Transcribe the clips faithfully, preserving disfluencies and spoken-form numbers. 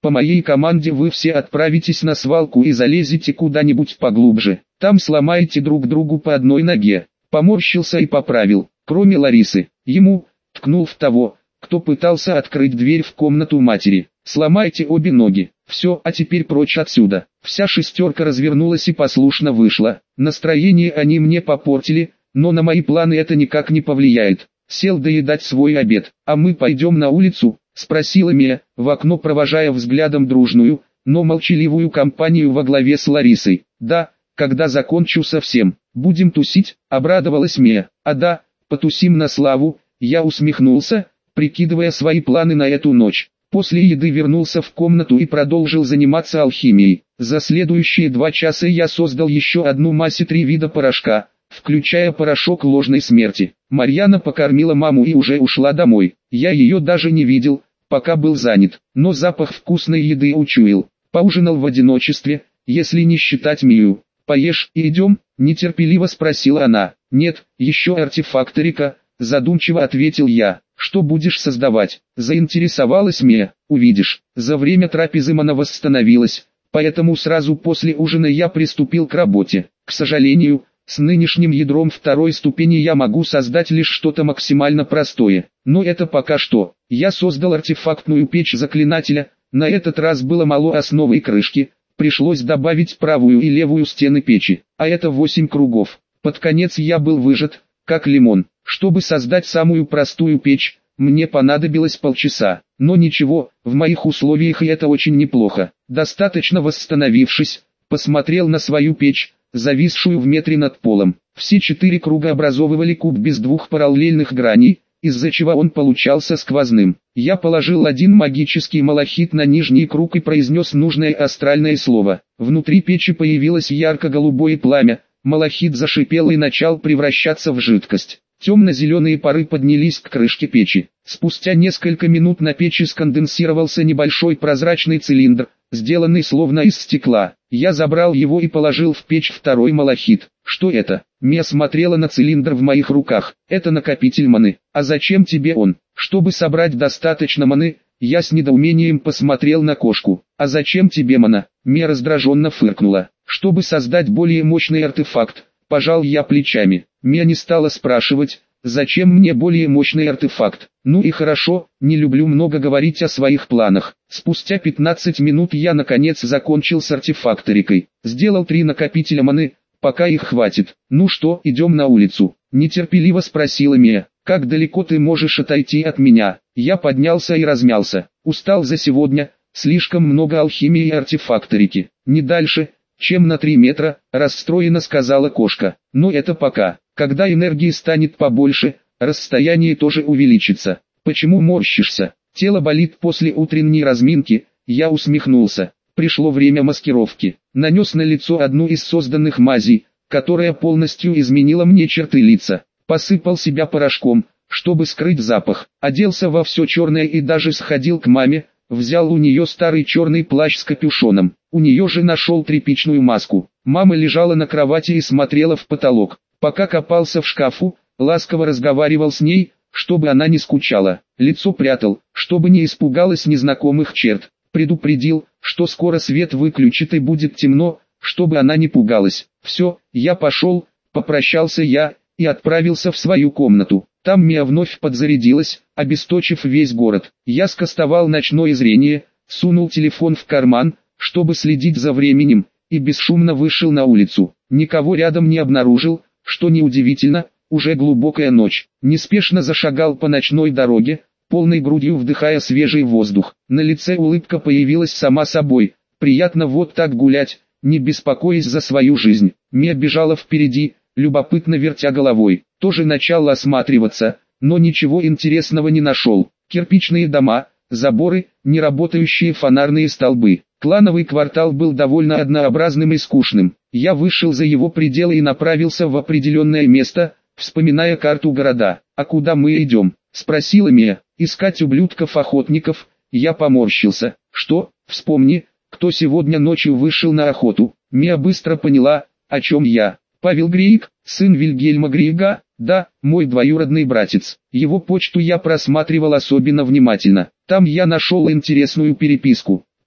По моей команде вы все отправитесь на свалку и залезете куда-нибудь поглубже. Там сломаете друг другу по одной ноге. Поморщился и поправил. Кроме Ларисы, ему, ткнул в того, кто пытался открыть дверь в комнату матери. Сломайте обе ноги. Все, а теперь прочь отсюда. Вся шестерка развернулась и послушно вышла. Настроение они мне попортили, но на мои планы это никак не повлияет. Сел доедать свой обед. А мы пойдем на улицу? Спросила Мия, в окно провожая взглядом дружную, но молчаливую компанию во главе с Ларисой. Да, когда закончу совсем. Будем тусить? Обрадовалась Мия. А да, потусим на славу. Я усмехнулся, прикидывая свои планы на эту ночь. После еды вернулся в комнату и продолжил заниматься алхимией. За следующие два часа я создал еще одну массу три вида порошка, включая порошок ложной смерти. Марьяна покормила маму и уже ушла домой. Я ее даже не видел, пока был занят, но запах вкусной еды учуял. Поужинал в одиночестве, если не считать Мию. «Поешь и идем?» – нетерпеливо спросила она. «Нет, еще артефакторика», – задумчиво ответил я. «Что будешь создавать?» – заинтересовалась Мия. «Увидишь». За время трапезы мана восстановилась, поэтому сразу после ужина я приступил к работе. К сожалению, с нынешним ядром второй ступени я могу создать лишь что-то максимально простое. Но это пока что. Я создал артефактную печь заклинателя, на этот раз было мало основы и крышки, пришлось добавить правую и левую стены печи, а это восемь кругов. Под конец я был выжат, как лимон. Чтобы создать самую простую печь, мне понадобилось полчаса. Но ничего, в моих условиях и это очень неплохо. Достаточно восстановившись, посмотрел на свою печь, зависшую в метре над полом. Все четыре круга образовывали куб без двух параллельных граней, из-за чего он получался сквозным. Я положил один магический малахит на нижний круг и произнес нужное астральное слово. Внутри печи появилось ярко-голубое пламя, малахит зашипел и начал превращаться в жидкость. Темно-зеленые пары поднялись к крышке печи. Спустя несколько минут на печи сконденсировался небольшой прозрачный цилиндр, сделанный словно из стекла. Я забрал его и положил в печь второй малахит. Что это? Мия смотрела на цилиндр в моих руках. Это накопитель маны. А зачем тебе он? Чтобы собрать достаточно маны, я с недоумением посмотрел на кошку. А зачем тебе мана? Мия раздраженно фыркнула. Чтобы создать более мощный артефакт. Пожал я плечами. Мия не стала спрашивать, зачем мне более мощный артефакт. Ну и хорошо, не люблю много говорить о своих планах. Спустя пятнадцать минут я наконец закончил с артефакторикой. Сделал три накопителя маны, пока их хватит. Ну что, идем на улицу? Нетерпеливо спросила Мия. Как далеко ты можешь отойти от меня? Я поднялся и размялся. Устал за сегодня, слишком много алхимии и артефакторики. Не дальше, чем на три метра, расстроенно сказала кошка. Но это пока. Когда энергии станет побольше, расстояние тоже увеличится. Почему морщишься? Тело болит после утренней разминки. Я усмехнулся. Пришло время маскировки. Нанес на лицо одну из созданных мазей, которая полностью изменила мне черты лица. Посыпал себя порошком, чтобы скрыть запах. Оделся во все черное и даже сходил к маме. Взял у нее старый черный плащ с капюшоном. У нее же нашел тряпичную маску. Мама лежала на кровати и смотрела в потолок. Пока копался в шкафу, ласково разговаривал с ней, чтобы она не скучала. Лицо прятал, чтобы не испугалась незнакомых черт. Предупредил, что скоро свет выключит и будет темно, чтобы она не пугалась. Все, я пошел, попрощался я, и отправился в свою комнату. Там Мия вновь подзарядилась, обесточив весь город. Я скостовал ночное зрение, сунул телефон в карман, чтобы следить за временем, и бесшумно вышел на улицу. Никого рядом не обнаружил, что неудивительно, уже глубокая ночь. Неспешно зашагал по ночной дороге, полной грудью вдыхая свежий воздух. На лице улыбка появилась сама собой. Приятно вот так гулять, не беспокоясь за свою жизнь. Мия бежала впереди, любопытно вертя головой. Тоже начал осматриваться, но ничего интересного не нашел. Кирпичные дома, заборы, неработающие фонарные столбы. Клановый квартал был довольно однообразным и скучным. Я вышел за его пределы и направился в определенное место, вспоминая карту города. «А куда мы идем?» – спросила Мия. «Искать ублюдков-охотников». Я поморщился. «Что? Вспомни, кто сегодня ночью вышел на охоту». Мия быстро поняла, о чем я. «Павел Грейг, сын Вильгельма Грейга?» «Да, мой двоюродный братец. Его почту я просматривал особенно внимательно. Там я нашел интересную переписку.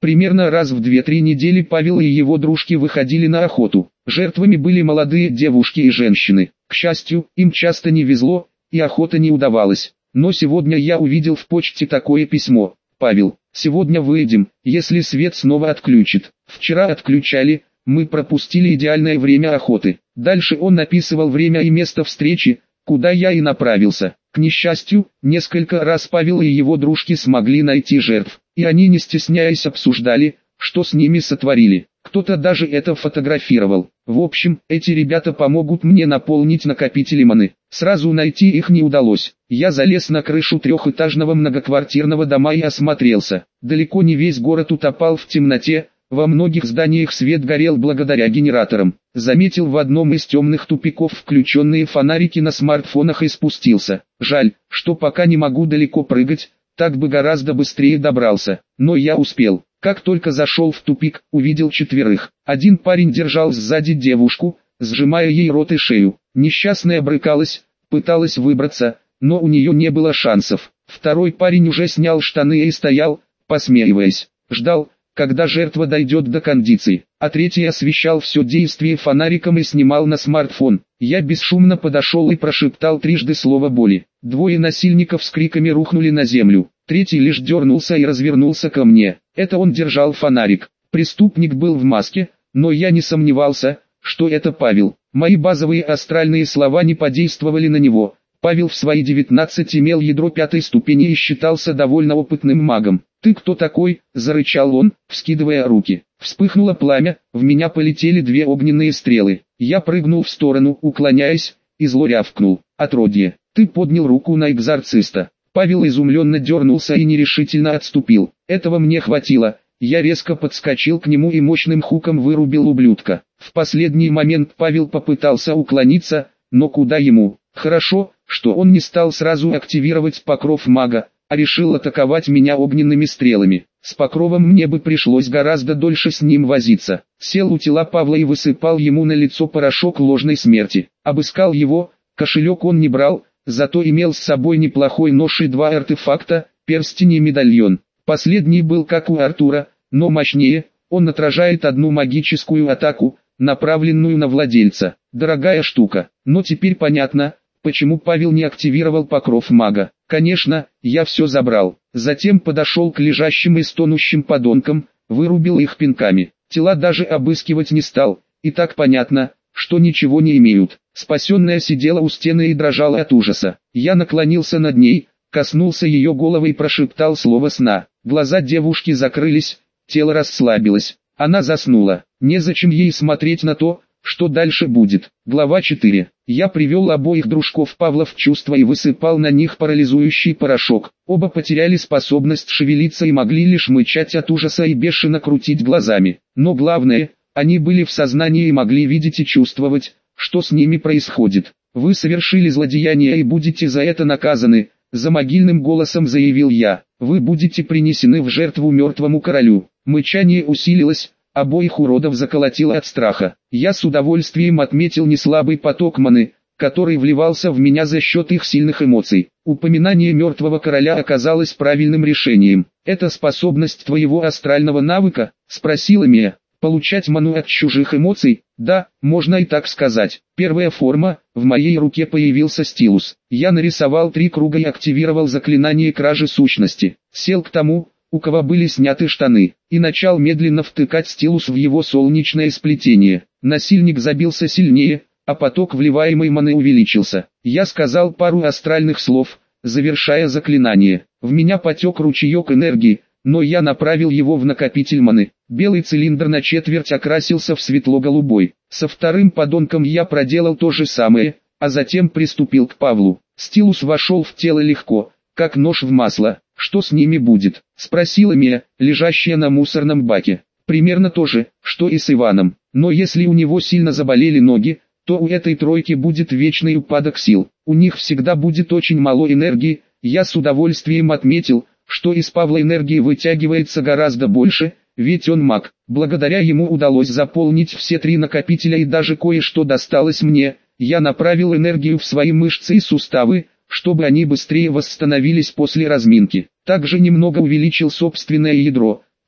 Примерно раз в две-три недели Павел и его дружки выходили на охоту. Жертвами были молодые девушки и женщины. К счастью, им часто не везло, и охота не удавалась. Но сегодня я увидел в почте такое письмо. «Павел, сегодня выйдем, если свет снова отключит. Вчера отключали, мы пропустили идеальное время охоты». Дальше он написывал время и место встречи, куда я и направился. К несчастью, несколько раз Павел и его дружки смогли найти жертв, и они не стесняясь обсуждали, что с ними сотворили. Кто-то даже это фотографировал. В общем, эти ребята помогут мне наполнить накопители маны. Сразу найти их не удалось. Я залез на крышу трехэтажного многоквартирного дома и осмотрелся. Далеко не весь город утопал в темноте, во многих зданиях свет горел благодаря генераторам. Заметил в одном из темных тупиков включенные фонарики на смартфонах и спустился. Жаль, что пока не могу далеко прыгать, так бы гораздо быстрее добрался. Но я успел. Как только зашел в тупик, увидел четверых. Один парень держал сзади девушку, сжимая ей рот и шею. Несчастная брыкалась, пыталась выбраться, но у нее не было шансов. Второй парень уже снял штаны и стоял, посмеиваясь. Ждал, когда жертва дойдет до кондиции. А третий освещал все действие фонариком и снимал на смартфон. Я бесшумно подошел и прошептал трижды слово боли. Двое насильников с криками рухнули на землю. Третий лишь дернулся и развернулся ко мне. Это он держал фонарик. Преступник был в маске, но я не сомневался, что это Павел. Мои базовые астральные слова не подействовали на него. Павел в свои девятнадцать имел ядро пятой ступени и считался довольно опытным магом. «Ты кто такой?» – зарычал он, вскидывая руки. Вспыхнуло пламя, в меня полетели две огненные стрелы. Я прыгнул в сторону, уклоняясь, и зло рявкнул. «Отродье, ты поднял руку на экзорциста». Павел изумленно дернулся и нерешительно отступил. Этого мне хватило. Я резко подскочил к нему и мощным хуком вырубил ублюдка. В последний момент Павел попытался уклониться, но куда ему? Хорошо, что он не стал сразу активировать покров мага, а решил атаковать меня огненными стрелами. С покровом мне бы пришлось гораздо дольше с ним возиться. Сел у тела Павла и высыпал ему на лицо порошок ложной смерти. Обыскал его, кошелек он не брал, зато имел с собой неплохой нож и два артефакта, перстень и медальон. Последний был как у Артура, но мощнее, он отражает одну магическую атаку, направленную на владельца. Дорогая штука, но теперь понятно, почему Павел не активировал покров мага. Конечно, я все забрал. Затем подошел к лежащим и стонущим подонкам, вырубил их пинками. Тела даже обыскивать не стал, и так понятно, что ничего не имеют. Спасенная сидела у стены и дрожала от ужаса. Я наклонился над ней, коснулся ее головы и прошептал слово сна. Глаза девушки закрылись, тело расслабилось. Она заснула. Незачем ей смотреть на то, что дальше будет. Глава четыре. Я привел обоих дружков Павла в чувство и высыпал на них парализующий порошок. Оба потеряли способность шевелиться и могли лишь мычать от ужаса и бешено крутить глазами. Но главное, они были в сознании и могли видеть и чувствовать, что с ними происходит. «Вы совершили злодеяние и будете за это наказаны», — за могильным голосом заявил я. «Вы будете принесены в жертву мертвому королю». Мычание усилилось. Обоих уродов заколотило от страха. Я с удовольствием отметил неслабый поток маны, который вливался в меня за счет их сильных эмоций. Упоминание мертвого короля оказалось правильным решением. «Это способность твоего астрального навыка?» — спросила Мия. «Получать ману от чужих эмоций?» «Да, можно и так сказать». Первая форма, в моей руке появился стилус. Я нарисовал три круга и активировал заклинание кражи сущности. Сел к тому, у кого были сняты штаны, и начал медленно втыкать стилус в его солнечное сплетение. Насильник забился сильнее, а поток вливаемой маны увеличился. Я сказал пару астральных слов, завершая заклинание. В меня потек ручеек энергии, но я направил его в накопитель маны. Белый цилиндр на четверть окрасился в светло-голубой. Со вторым подонком я проделал то же самое, а затем приступил к Павлу. Стилус вошел в тело легко, как нож в масло. «Что с ними будет?» — спросила Мия, лежащая на мусорном баке. «Примерно то же, что и с Иваном. Но если у него сильно заболели ноги, то у этой тройки будет вечный упадок сил. У них всегда будет очень мало энергии». Я с удовольствием отметил, что из Павла энергии вытягивается гораздо больше, ведь он маг. Благодаря ему удалось заполнить все три накопителя и даже кое-что досталось мне. Я направил энергию в свои мышцы и суставы, чтобы они быстрее восстановились после разминки. Также немного увеличил собственное ядро.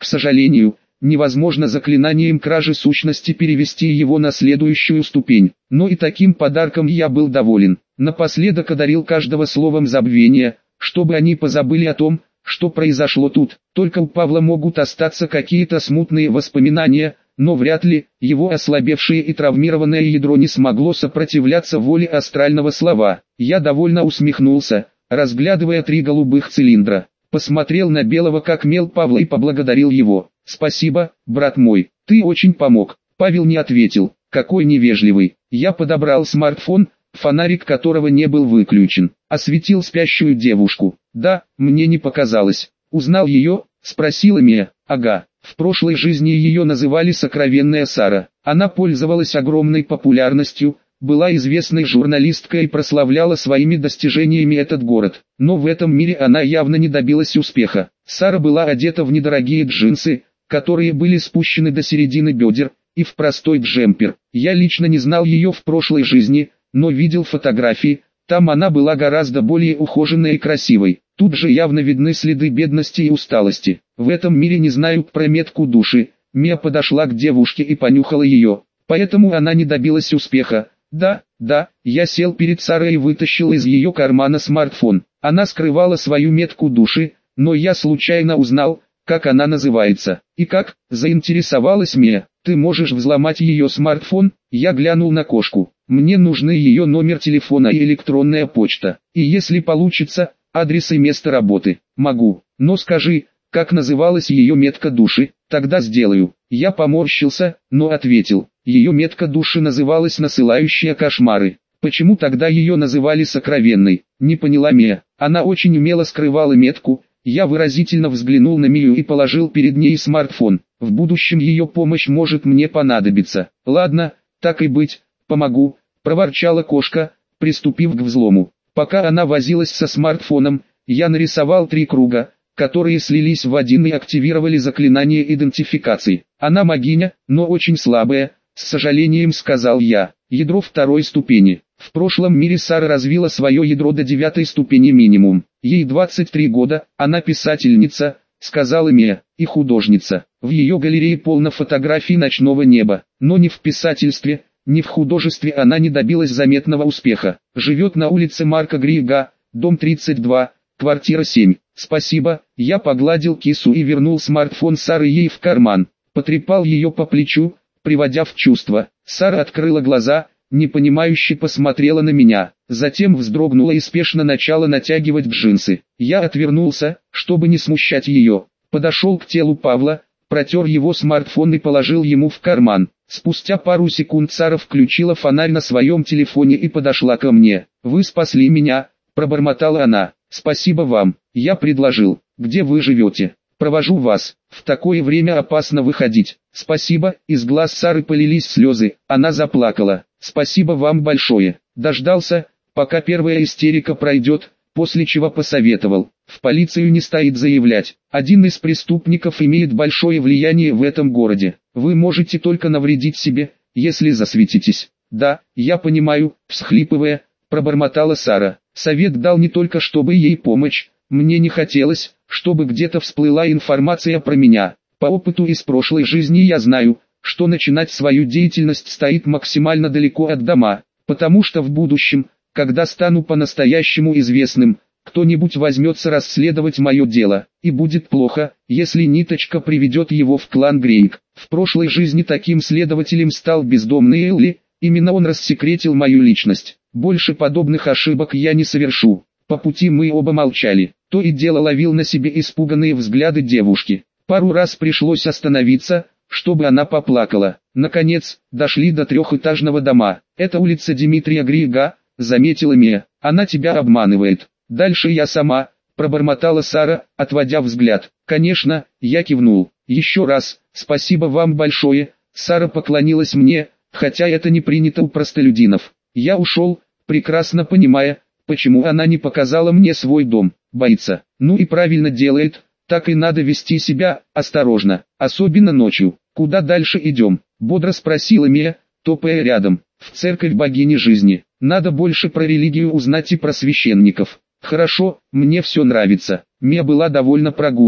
К сожалению, невозможно заклинанием кражи сущности перевести его на следующую ступень, но и таким подарком я был доволен. Напоследок одарил каждого словом забвения, чтобы они позабыли о том, что произошло тут. Только у Павла могут остаться какие-то смутные воспоминания, но вряд ли его ослабевшее и травмированное ядро не смогло сопротивляться воле астрального слова. Я довольно усмехнулся, разглядывая три голубых цилиндра. Посмотрел на белого как мел Павла и поблагодарил его. «Спасибо, брат мой, ты очень помог». Павел не ответил. Какой невежливый. Я подобрал смартфон, фонарик которого не был выключен. Осветил спящую девушку. «Да, мне не показалось. Узнал ее?» — спросила Мия. «Ага. В прошлой жизни ее называли Сокровенная Сара. Она пользовалась огромной популярностью, была известной журналисткой и прославляла своими достижениями этот город. Но в этом мире она явно не добилась успеха. Сара была одета в недорогие джинсы, которые были спущены до середины бедер, и в простой джемпер. Я лично не знал ее в прошлой жизни, но видел фотографии, там она была гораздо более ухоженной и красивой. Тут же явно видны следы бедности и усталости. В этом мире не знают про метку души. Мия подошла к девушке и понюхала ее. Поэтому она не добилась успеха. Да, да, я сел перед Сарой и вытащил из ее кармана смартфон. Она скрывала свою метку души, но я случайно узнал, как она называется. И как, заинтересовалась Мия. Ты можешь взломать ее смартфон? Я глянул на кошку. Мне нужны ее номер телефона и электронная почта. И если получится, адрес и место работы. Могу, но скажи, как называлась ее метка души, тогда сделаю. Я поморщился, но ответил. Ее метка души называлась «Насылающая кошмары». Почему тогда ее называли сокровенной? Не поняла Мия. Она очень умело скрывала метку. Я выразительно взглянул на Мию и положил перед ней смартфон. В будущем ее помощь может мне понадобиться. Ладно, так и быть, помогу, проворчала кошка, приступив к взлому. Пока она возилась со смартфоном, я нарисовал три круга, которые слились в один и активировали заклинание идентификации. Она магиня, но очень слабая, с сожалением сказал я. Ядро второй ступени. В прошлом мире Сара развила свое ядро до девятой ступени минимум. Ей двадцать три года, она писательница, сказала Мия, и художница. В ее галерее полно фотографий ночного неба, но ни в писательстве, ни в художестве она не добилась заметного успеха. Живет на улице Марка Грига, дом тридцать два, квартира семь. Спасибо, я погладил кису и вернул смартфон Сары ей в карман. Потрепал ее по плечу, приводя в чувство. Сара открыла глаза, непонимающе посмотрела на меня, затем вздрогнула и спешно начала натягивать джинсы. Я отвернулся, чтобы не смущать ее. Подошел к телу Павла, протер его смартфон и положил ему в карман. Спустя пару секунд Сара включила фонарь на своем телефоне и подошла ко мне. «Вы спасли меня», — пробормотала она. «Спасибо вам». Я предложил. «Где вы живете? Провожу вас. В такое время опасно выходить». «Спасибо». Из глаз Сары полились слезы. Она заплакала. «Спасибо вам большое». Дождался, пока первая истерика пройдет, после чего посоветовал. В полицию не стоит заявлять. Один из преступников имеет большое влияние в этом городе. Вы можете только навредить себе, если засветитесь. «Да, я понимаю», — всхлипывая, пробормотала Сара. Совет дал не только чтобы ей помочь, мне не хотелось, чтобы где-то всплыла информация про меня. По опыту из прошлой жизни я знаю, что начинать свою деятельность стоит максимально далеко от дома, потому что в будущем, когда стану по-настоящему известным, кто-нибудь возьмется расследовать мое дело, и будет плохо, если ниточка приведет его в клан Грейк. В прошлой жизни таким следователем стал бездомный Элли, именно он рассекретил мою личность. Больше подобных ошибок я не совершу. По пути мы оба молчали, то и дело ловил на себе испуганные взгляды девушки. Пару раз пришлось остановиться, чтобы она поплакала. Наконец, дошли до трехэтажного дома. «Это улица Дмитрия Грига», — заметила Мия. «Она тебя обманывает». «Дальше я сама», — пробормотала Сара, отводя взгляд. «Конечно», — я кивнул. «Еще раз, спасибо вам большое». Сара поклонилась мне, хотя это не принято у простолюдинов. Я ушел, прекрасно понимая, почему она не показала мне свой дом. Боится. Ну и правильно делает, так и надо вести себя осторожно, особенно ночью. «Куда дальше идем?» — бодро спросила Мия, топая рядом. «В церковь богини жизни. Надо больше про религию узнать и про священников». «Хорошо, мне все нравится». Мия была довольна прогулкой.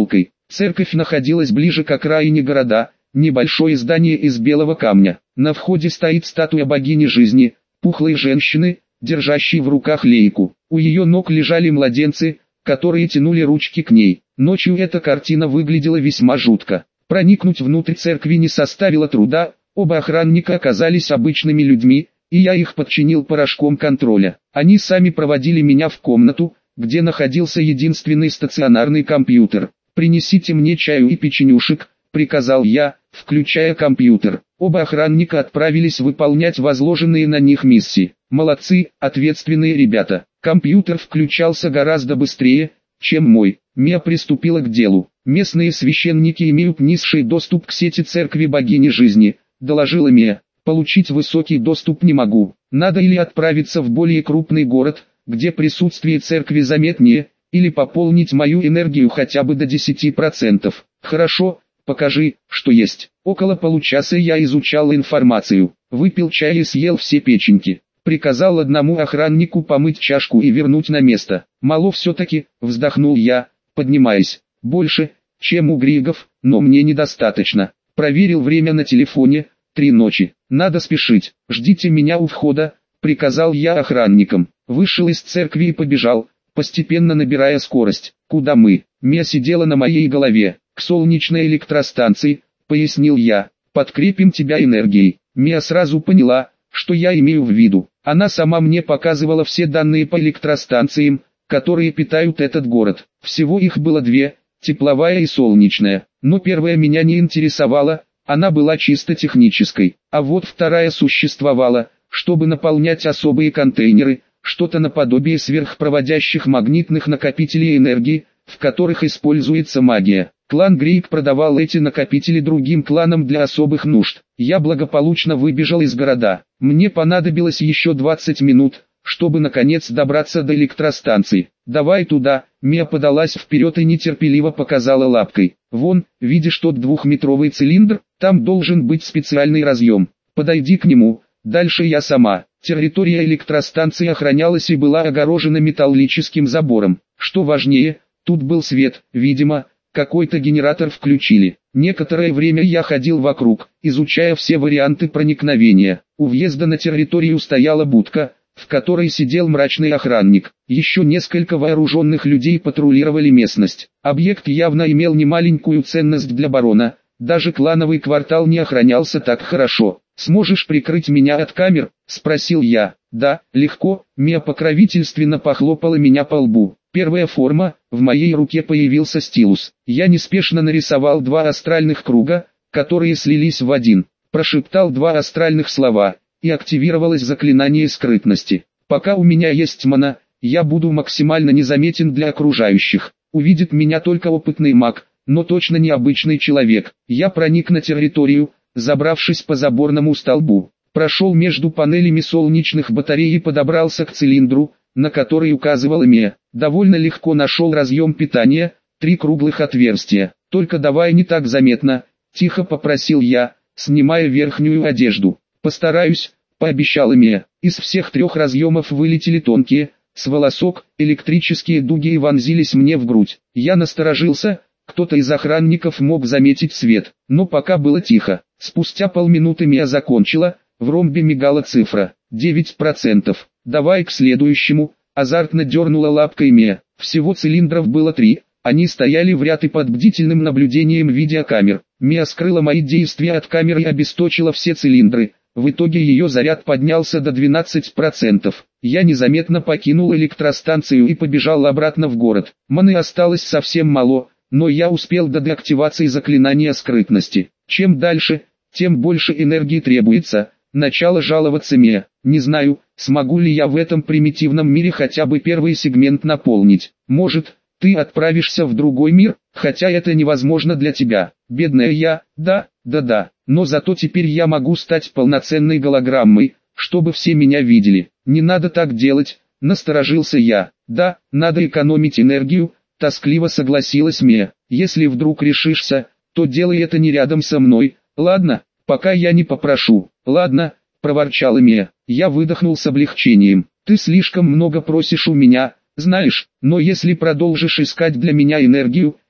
Церковь находилась ближе к окраине города, небольшое здание из белого камня. На входе стоит статуя богини жизни, пухлой женщины, держащей в руках лейку. У ее ног лежали младенцы, которые тянули ручки к ней. Ночью эта картина выглядела весьма жутко. Проникнуть внутрь церкви не составило труда, оба охранника оказались обычными людьми, и я их подчинил порошком контроля. Они сами проводили меня в комнату, где находился единственный стационарный компьютер. «Принесите мне чаю и печенюшек», — приказал я, включая компьютер. Оба охранника отправились выполнять возложенные на них миссии. Молодцы, ответственные ребята. Компьютер включался гораздо быстрее, чем мой. Мия приступила к делу. «Местные священники имеют низший доступ к сети церкви богини жизни», — доложила Мия. «Получить высокий доступ не могу. Надо или отправиться в более крупный город, где присутствие церкви заметнее, или пополнить мою энергию хотя бы до десяти процентов. Хорошо, покажи, что есть». Около получаса я изучал информацию, выпил чай и съел все печеньки. Приказал одному охраннику помыть чашку и вернуть на место. «Мало все-таки», — вздохнул я, поднимаясь. «Больше, чем у Григов, но мне недостаточно». Проверил время на телефоне. Три ночи. Надо спешить. «Ждите меня у входа», — приказал я охранникам. Вышел из церкви и побежал, постепенно набирая скорость. «Куда мы?» Мия сидела на моей голове. «К солнечной электростанции», — пояснил я. «Подкрепим тебя энергией». Мия сразу поняла, что я имею в виду. Она сама мне показывала все данные по электростанциям, которые питают этот город. Всего их было две, тепловая и солнечная. Но первая меня не интересовала, она была чисто технической. А вот вторая существовала, чтобы наполнять особые контейнеры, что-то наподобие сверхпроводящих магнитных накопителей энергии, в которых используется магия. Клан Грейк продавал эти накопители другим кланам для особых нужд. Я благополучно выбежал из города. Мне понадобилось еще двадцать минут, чтобы наконец добраться до электростанции. «Давай туда», — Мия подалась вперед и нетерпеливо показала лапкой. «Вон, видишь тот двухметровый цилиндр? Там должен быть специальный разъем. Подойди к нему, дальше я сама». Территория электростанции охранялась и была огорожена металлическим забором. Что важнее, тут был свет, видимо, какой-то генератор включили. Некоторое время я ходил вокруг, изучая все варианты проникновения. У въезда на территорию стояла будка, в которой сидел мрачный охранник. Еще несколько вооруженных людей патрулировали местность. Объект явно имел немаленькую ценность для барона. Даже клановый квартал не охранялся так хорошо. «Сможешь прикрыть меня от камер?» – спросил я. «Да, легко», – Мия покровительственно похлопала меня по лбу. Первая форма, в моей руке появился стилус. Я неспешно нарисовал два астральных круга, которые слились в один. Прошептал два астральных слова, и активировалось заклинание скрытности. Пока у меня есть мана, я буду максимально незаметен для окружающих. Увидит меня только опытный маг, но точно не обычный человек. Я проник на территорию, забравшись по заборному столбу. Прошел между панелями солнечных батарей и подобрался к цилиндру, на который указывала Мия. Довольно легко нашел разъем питания, три круглых отверстия. «Только давай не так заметно», — тихо попросил я, снимая верхнюю одежду. «Постараюсь», — пообещала Мия. Из всех трех разъемов вылетели тонкие, с волосок, электрические дуги и вонзились мне в грудь. Я насторожился, кто-то из охранников мог заметить свет, но пока было тихо. Спустя полминуты Мия закончила, в ромбе мигала цифра девять процентов. «Давай к следующему», — азартно дернула лапкой Мия. Всего цилиндров было три, они стояли в ряд и под бдительным наблюдением видеокамер. Мия скрыла мои действия от камеры и обесточила все цилиндры. В итоге ее заряд поднялся до двенадцати процентов. Я незаметно покинул электростанцию и побежал обратно в город. Маны осталось совсем мало, но я успел до деактивации заклинания скрытности. Чем дальше, тем больше энергии требуется. Начало жаловаться Мия. Не знаю, смогу ли я в этом примитивном мире хотя бы первый сегмент наполнить. Может, ты отправишься в другой мир, хотя это невозможно для тебя. Бедная я, да, да-да. Но зато теперь я могу стать полноценной голограммой, чтобы все меня видели. Не надо так делать, насторожился я. Да, надо экономить энергию, тоскливо согласилась Мия. Если вдруг решишься, то делай это не рядом со мной, ладно? Пока я не попрошу. «Ладно», — проворчала Мия. Я выдохнул с облегчением. «Ты слишком много просишь у меня, знаешь, но если продолжишь искать для меня энергию,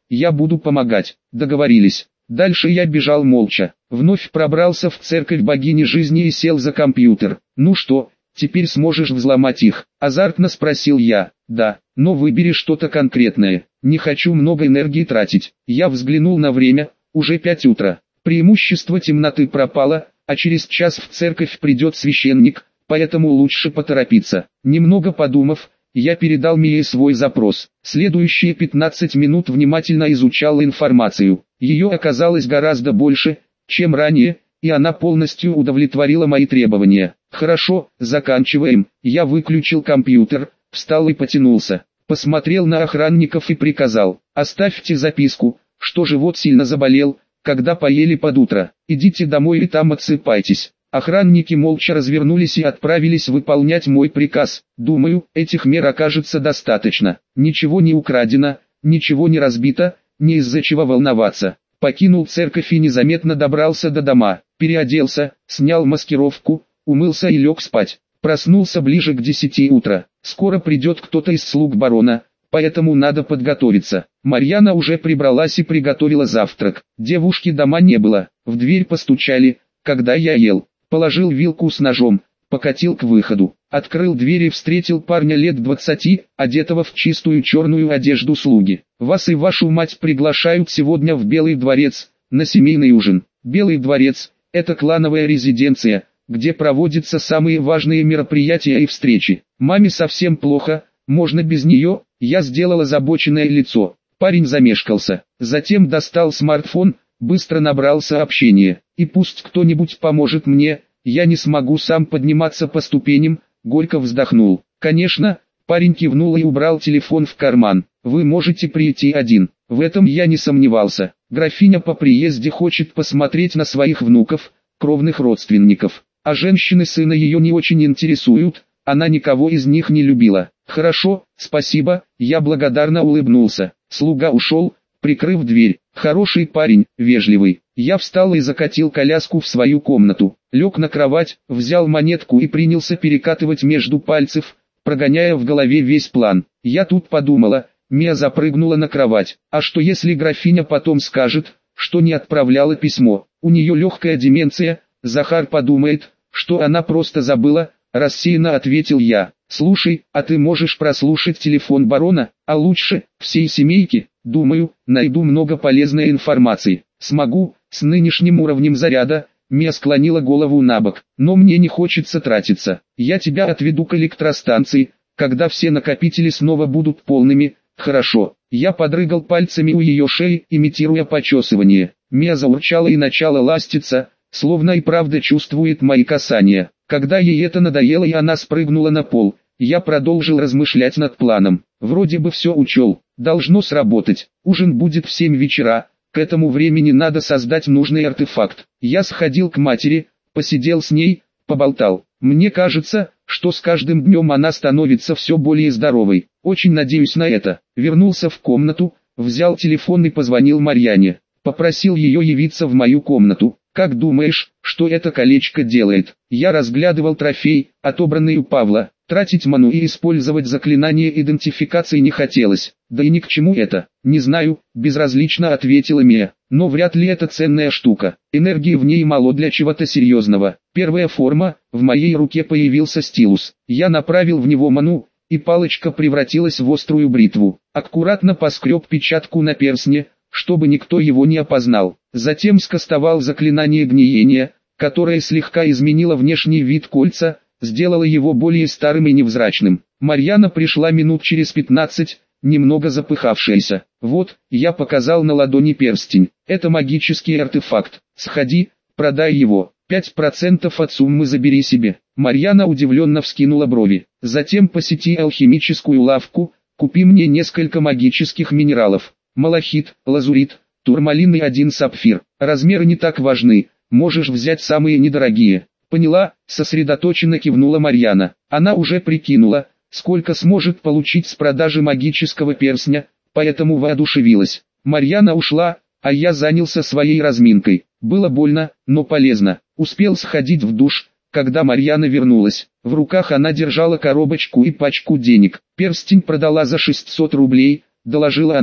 я буду помогать. Договорились. Дальше я бежал молча. Вновь пробрался в церковь богини жизни и сел за компьютер. Ну что, теперь сможешь взломать их? Азартно спросил я. Да, но выбери что-то конкретное. Не хочу много энергии тратить. Я взглянул на время, уже пять утра. Преимущество темноты пропало, а через час в церковь придет священник, поэтому лучше поторопиться. Немного подумав, я передал Мие свой запрос. Следующие пятнадцать минут внимательно изучал информацию. Ее оказалось гораздо больше, чем ранее, и она полностью удовлетворила мои требования. Хорошо, заканчиваем. Я выключил компьютер, встал и потянулся. Посмотрел на охранников и приказал: оставьте записку, что живот сильно заболел, когда поели под утро. Идите домой и там отсыпайтесь. Охранники молча развернулись и отправились выполнять мой приказ. Думаю, этих мер окажется достаточно. Ничего не украдено, ничего не разбито, не из-за чего волноваться. Покинул церковь и незаметно добрался до дома. Переоделся, снял маскировку, умылся и лег спать. Проснулся ближе к десяти утра. Скоро придет кто-то из слуг барона, поэтому надо подготовиться. Марьяна уже прибралась и приготовила завтрак. Девушки дома не было. В дверь постучали, когда я ел. Положил вилку с ножом, покатил к выходу. Открыл дверь и встретил парня лет двадцати, одетого в чистую черную одежду слуги. Вас и вашу мать приглашают сегодня в Белый дворец, на семейный ужин. Белый дворец – это клановая резиденция, где проводятся самые важные мероприятия и встречи. Маме совсем плохо, можно без нее. Я сделал озабоченное лицо. Парень замешкался, затем достал смартфон, быстро набрал сообщение. И пусть кто-нибудь поможет мне, я не смогу сам подниматься по ступеням. Горько вздохнул. Конечно, парень кивнул и убрал телефон в карман. Вы можете прийти один. В этом я не сомневался. Графиня по приезде хочет посмотреть на своих внуков, кровных родственников. А женщины сына ее не очень интересуют, она никого из них не любила. Хорошо, спасибо, я благодарно улыбнулся. Слуга ушел, прикрыв дверь. Хороший парень, вежливый. Я встал и закатил коляску в свою комнату. Лег на кровать, взял монетку и принялся перекатывать между пальцев, прогоняя в голове весь план. Я тут подумала, Мия запрыгнула на кровать. А что если графиня потом скажет, что не отправляла письмо? У нее легкая деменция, Захар подумает, что она просто забыла, рассеянно ответил я. Слушай, а ты можешь прослушать телефон барона, а лучше, всей семейки? Думаю, найду много полезной информации. Смогу, с нынешним уровнем заряда. Мия склонила голову набок. Но мне не хочется тратиться. Я тебя отведу к электростанции, когда все накопители снова будут полными. Хорошо. Я подрыгал пальцами у ее шеи, имитируя почесывание. Мия заурчала и начала ластиться, словно и правда чувствует мои касания. Когда ей это надоело и она спрыгнула на пол, я продолжил размышлять над планом. Вроде бы все учел, должно сработать. Ужин будет в семь вечера, к этому времени надо создать нужный артефакт. Я сходил к матери, посидел с ней, поболтал. Мне кажется, что с каждым днем она становится все более здоровой. Очень надеюсь на это. Вернулся в комнату, взял телефон и позвонил Марьяне. Попросил ее явиться в мою комнату. Как думаешь, что это колечко делает? Я разглядывал трофей, отобранный у Павла. Тратить ману и использовать заклинание идентификации не хотелось. Да и ни к чему это. Не знаю, безразлично ответила Мия. Но вряд ли это ценная штука. Энергии в ней мало для чего-то серьезного. Первая форма, в моей руке появился стилус. Я направил в него ману, и палочка превратилась в острую бритву. Аккуратно поскреб печатку на перстне, чтобы никто его не опознал. Затем скастовал заклинание гниения, которое слегка изменило внешний вид кольца, сделало его более старым и невзрачным. Марьяна пришла минут через пятнадцать, немного запыхавшаяся. Вот, я показал на ладони перстень. Это магический артефакт. Сходи, продай его. пять процентов от суммы забери себе. Марьяна удивленно вскинула брови. Затем посети алхимическую лавку, купи мне несколько магических минералов. Малахит, лазурит, турмалин и один сапфир. Размеры не так важны, можешь взять самые недорогие. Поняла, сосредоточенно кивнула Марьяна. Она уже прикинула, сколько сможет получить с продажи магического перстня, поэтому воодушевилась. Марьяна ушла, а я занялся своей разминкой. Было больно, но полезно. Успел сходить в душ, когда Марьяна вернулась. В руках она держала коробочку и пачку денег. Перстень продала за шестьсот рублей, доложила она.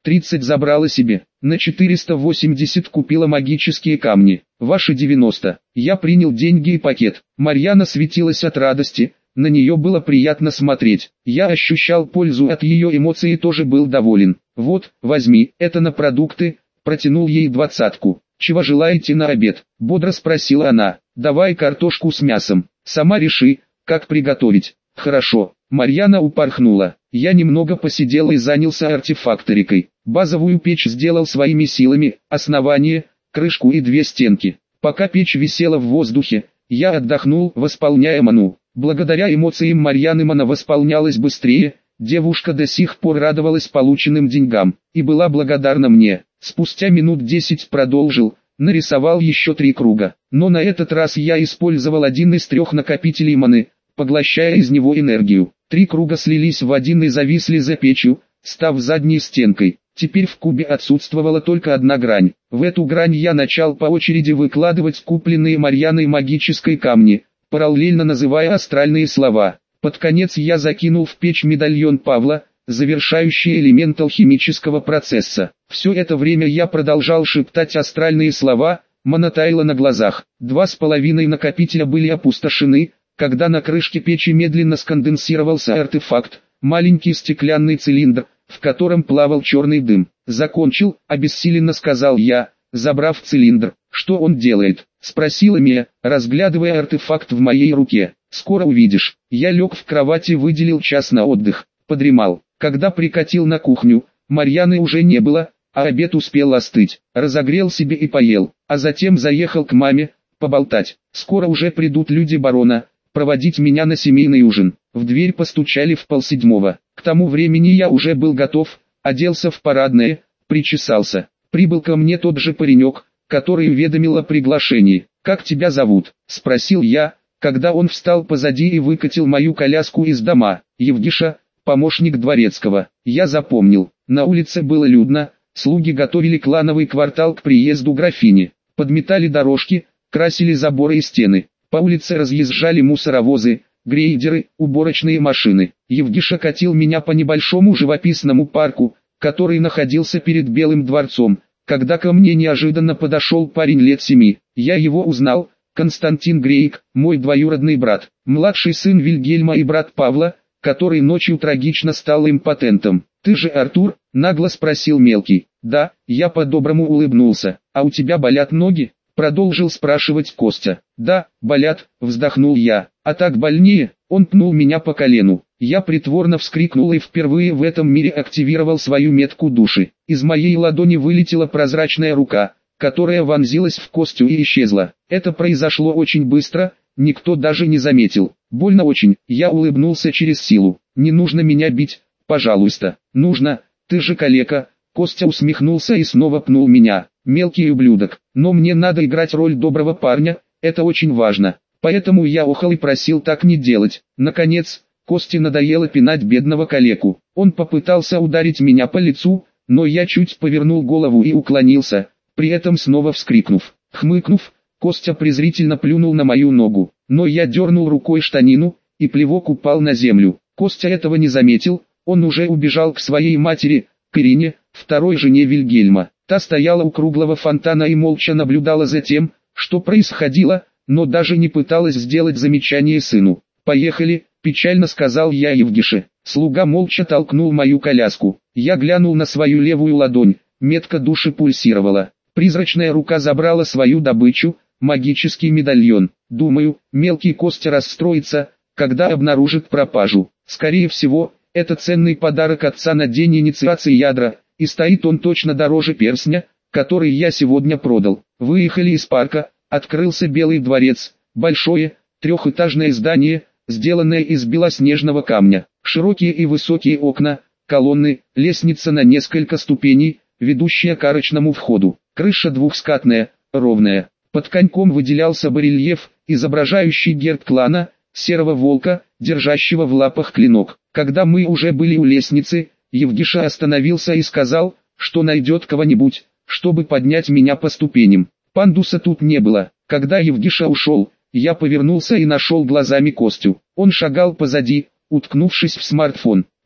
тридцать забрала себе, на четыреста восемьдесят купила магические камни, ваши девяносто. Я принял деньги и пакет. Марьяна светилась от радости, на нее было приятно смотреть. Я ощущал пользу от ее эмоций и тоже был доволен. Вот, возьми, это на продукты, протянул ей двадцатку. Чего желаете на обед? Бодро спросила она. Давай картошку с мясом, сама реши, как приготовить. Хорошо. Марьяна упорхнула. Я немного посидел и занялся артефакторикой. Базовую печь сделал своими силами, основание, крышку и две стенки. Пока печь висела в воздухе, я отдохнул, восполняя ману. Благодаря эмоциям Марьяны мана восполнялась быстрее, девушка до сих пор радовалась полученным деньгам, и была благодарна мне. Спустя минут десять продолжил, нарисовал еще три круга, но на этот раз я использовал один из трех накопителей маны, поглощая из него энергию. Три круга слились в один и зависли за печью, став задней стенкой. Теперь в кубе отсутствовала только одна грань. В эту грань я начал по очереди выкладывать купленные Марьяной магические камни, параллельно называя астральные слова. Под конец я закинул в печь медальон Павла, завершающий элемент алхимического процесса. Все это время я продолжал шептать астральные слова, мана таяла на глазах. Два с половиной накопителя были опустошены, когда на крышке печи медленно сконденсировался артефакт, маленький стеклянный цилиндр, в котором плавал черный дым. «Закончил», — обессиленно сказал я, забрав цилиндр. «Что он делает?» — спросила Мия, разглядывая артефакт в моей руке. «Скоро увидишь». Я лег в кровати и выделил час на отдых, подремал. Когда прикатил на кухню, Марьяны уже не было, а обед успел остыть. Разогрел себе и поел, а затем заехал к маме, поболтать. Скоро уже придут люди барона, проводить меня на семейный ужин. В дверь постучали в полседьмого. К тому времени я уже был готов, оделся в парадное, причесался. Прибыл ко мне тот же паренек, который уведомил о приглашении. «Как тебя зовут?» – спросил я, когда он встал позади и выкатил мою коляску из дома. «Евгиша, помощник дворецкого». Я запомнил. На улице было людно, слуги готовили клановый квартал к приезду графини. Подметали дорожки, красили заборы и стены. По улице разъезжали мусоровозы, грейдеры, уборочные машины. Евгиша катил меня по небольшому живописному парку, который находился перед Белым дворцом, когда ко мне неожиданно подошел парень лет семи. Я его узнал, Константин Грейк, мой двоюродный брат, младший сын Вильгельма и брат Павла, который ночью трагично стал импотентом. «Ты же Артур?» – нагло спросил мелкий. «Да», – я по-доброму улыбнулся. «А у тебя болят ноги?» – продолжил спрашивать Костя. «Да, болят», – вздохнул я. «А так больнее?» – он пнул меня по колену. Я притворно вскрикнул и впервые в этом мире активировал свою метку души. Из моей ладони вылетела прозрачная рука, которая вонзилась в Костю и исчезла. Это произошло очень быстро, никто даже не заметил. Больно очень, я улыбнулся через силу. «Не нужно меня бить, пожалуйста». «Нужно, ты же калека». Костя усмехнулся и снова пнул меня. «Мелкий ублюдок, но мне надо играть роль доброго парня, это очень важно». Поэтому я охал и просил так не делать. Наконец, Косте надоело пинать бедного калеку. Он попытался ударить меня по лицу, но я чуть повернул голову и уклонился, при этом снова вскрикнув. Хмыкнув, Костя презрительно плюнул на мою ногу, но я дернул рукой штанину, и плевок упал на землю. Костя этого не заметил, он уже убежал к своей матери, к Ирине, второй жене Вильгельма. Та стояла у круглого фонтана и молча наблюдала за тем, что происходило, но даже не пыталась сделать замечание сыну. «Поехали», – печально сказал я Евгише. Слуга молча толкнул мою коляску. Я глянул на свою левую ладонь, метка души пульсировала. Призрачная рука забрала свою добычу, магический медальон. Думаю, мелкий Костя расстроится, когда обнаружит пропажу. Скорее всего, это ценный подарок отца на день инициации ядра, и стоит он точно дороже перстня, который я сегодня продал. Выехали из парка, открылся Белый дворец, большое, трехэтажное здание, сделанное из белоснежного камня. Широкие и высокие окна, колонны, лестница на несколько ступеней, ведущая к арочному входу. Крыша двухскатная, ровная. Под коньком выделялся барельеф, изображающий герб клана, серого волка, держащего в лапах клинок. Когда мы уже были у лестницы, Евгиша остановился и сказал, что найдет кого-нибудь, чтобы поднять меня по ступеням. Пандуса тут не было. Когда Евгиша ушел, я повернулся и нашел глазами Костю. Он шагал позади, уткнувшись в смартфон.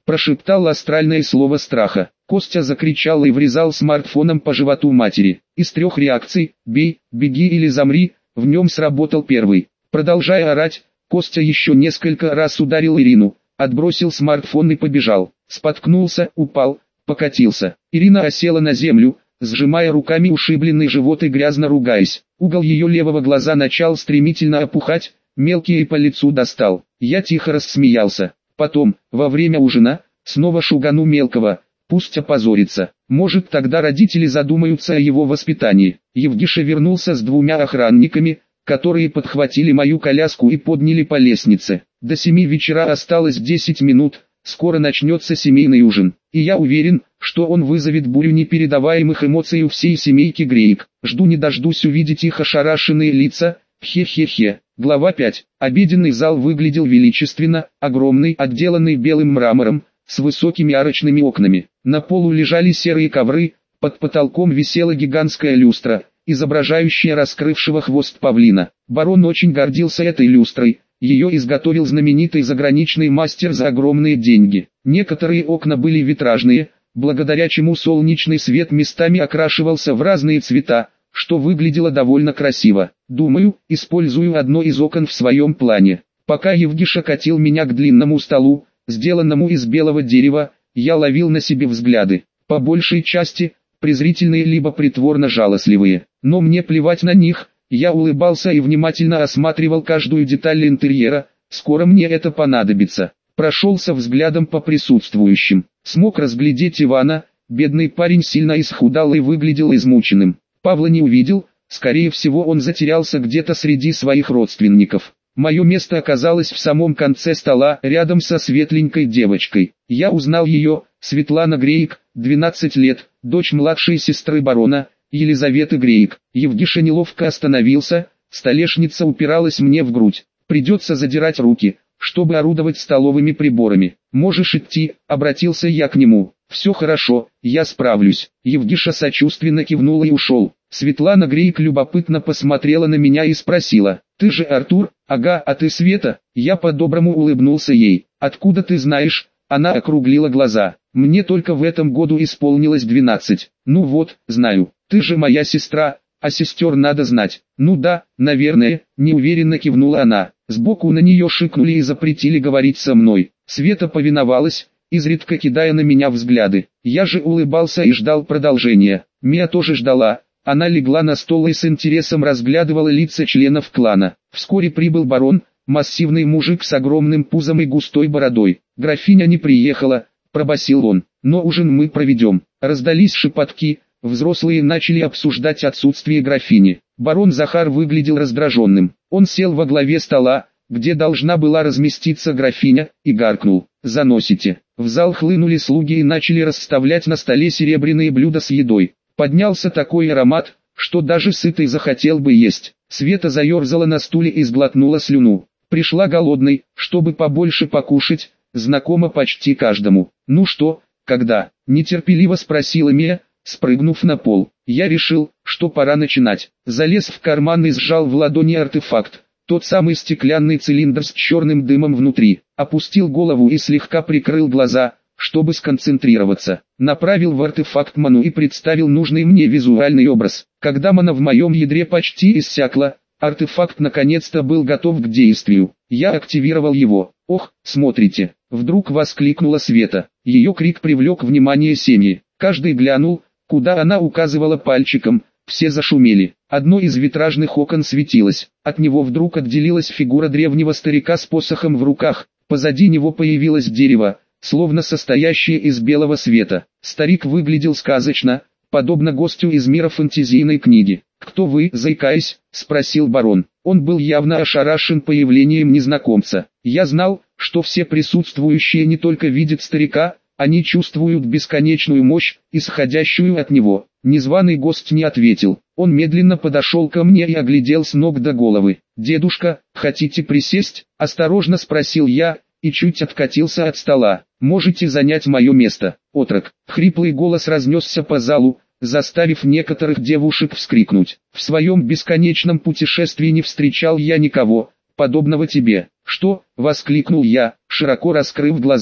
прошептал астральное слово страха. Костя закричал и врезал смартфоном по животу матери. Из трех реакций «бей», «беги» или «замри» в нем сработал первый. Продолжая орать, Костя еще несколько раз ударил Ирину, отбросил смартфон и побежал. Споткнулся, упал, покатился. Ирина осела на землю, сжимая руками ушибленный живот и грязно ругаясь. Угол ее левого глаза начал стремительно опухать, мелкий и по лицу достал. Я тихо рассмеялся. Потом, во время ужина, снова шугану мелкого, пусть опозорится. Может, тогда родители задумаются о его воспитании. Евгиша вернулся с двумя охранниками, которые подхватили мою коляску и подняли по лестнице. До семи вечера осталось десять минут, скоро начнется семейный ужин. И я уверен, что он вызовет бурю непередаваемых эмоций у всей семейки Грейк. Жду не дождусь увидеть их ошарашенные лица. Хе-хе-хе. Глава пять. Обеденный зал выглядел величественно, огромный, отделанный белым мрамором, с высокими арочными окнами. На полу лежали серые ковры, под потолком висела гигантская люстра, изображающая раскрывшего хвост павлина. Барон очень гордился этой люстрой, ее изготовил знаменитый заграничный мастер за огромные деньги. Некоторые окна были витражные, благодаря чему солнечный свет местами окрашивался в разные цвета, что выглядело довольно красиво. Думаю, использую одно из окон в своем плане. Пока Евгиша катил меня к длинному столу, сделанному из белого дерева, я ловил на себе взгляды, по большей части, презрительные либо притворно-жалостливые. Но мне плевать на них, я улыбался и внимательно осматривал каждую деталь интерьера, скоро мне это понадобится. Прошелся взглядом по присутствующим, смог разглядеть Ивана, бедный парень сильно исхудал и выглядел измученным. Павла не увидел, скорее всего он затерялся где-то среди своих родственников. Мое место оказалось в самом конце стола, рядом со светленькой девочкой. Я узнал ее, Светлана Грейк, двенадцать лет, дочь младшей сестры барона, Елизаветы Грейк. Евгиша неловко остановился, столешница упиралась мне в грудь. Придется задирать руки, чтобы орудовать столовыми приборами. «Можешь идти», — обратился я к нему. «Все хорошо, я справлюсь». Евгиша сочувственно кивнула и ушел. Светлана Грейк любопытно посмотрела на меня и спросила: «Ты же Артур?» «Ага, а ты Света?» Я по-доброму улыбнулся ей. «Откуда ты знаешь?» Она округлила глаза. «Мне только в этом году исполнилось двенадцать. Ну вот, знаю. Ты же моя сестра, а сестер надо знать». «Ну да, наверное», неуверенно кивнула она. Сбоку на нее шикнули и запретили говорить со мной. Света повиновалась, изредка кидая на меня взгляды. Я же улыбался и ждал продолжения. Мия тоже ждала. Она легла на стол и с интересом разглядывала лица членов клана. Вскоре прибыл барон, массивный мужик с огромным пузом и густой бородой. «Графиня не приехала», — пробасил он, — «но ужин мы проведем». Раздались шепотки, взрослые начали обсуждать отсутствие графини. Барон Захар выглядел раздраженным. Он сел во главе стола, где должна была разместиться графиня, и гаркнул: «Заносите». В зал хлынули слуги и начали расставлять на столе серебряные блюда с едой. Поднялся такой аромат, что даже сытый захотел бы есть. Света заерзала на стуле и сглотнула слюну. Пришла голодной, чтобы побольше покушать, знакомо почти каждому. «Ну что, когда?» – нетерпеливо спросила Мия, спрыгнув на пол. Я решил, что пора начинать. Залез в карман и сжал в ладони артефакт, тот самый стеклянный цилиндр с черным дымом внутри. Опустил голову и слегка прикрыл глаза, чтобы сконцентрироваться. Направил в артефакт ману и представил нужный мне визуальный образ. Когда мана в моем ядре почти иссякла, артефакт наконец-то был готов к действию. Я активировал его. «Ох, смотрите!» Вдруг воскликнула Света. Ее крик привлек внимание семьи. Каждый глянул, куда она указывала пальчиком. Все зашумели. Одно из витражных окон светилось. От него вдруг отделилась фигура древнего старика с посохом в руках. Позади него появилось дерево, словно состоящее из белого света. Старик выглядел сказочно, подобно гостю из мира фэнтезийной книги. «Кто вы?» – заикаясь, спросил барон. Он был явно ошарашен появлением незнакомца. Я знал, что все присутствующие не только видят старика, они чувствуют бесконечную мощь, исходящую от него. Незваный гость не ответил. Он медленно подошел ко мне и оглядел с ног до головы. «Дедушка, хотите присесть?» – осторожно спросил я, и чуть откатился от стола. «Можете занять мое место, отрок». Хриплый голос разнесся по залу, заставив некоторых девушек вскрикнуть. «В своем бесконечном путешествии не встречал я никого, подобного тебе». «Что?» – воскликнул я, широко раскрыв глаза.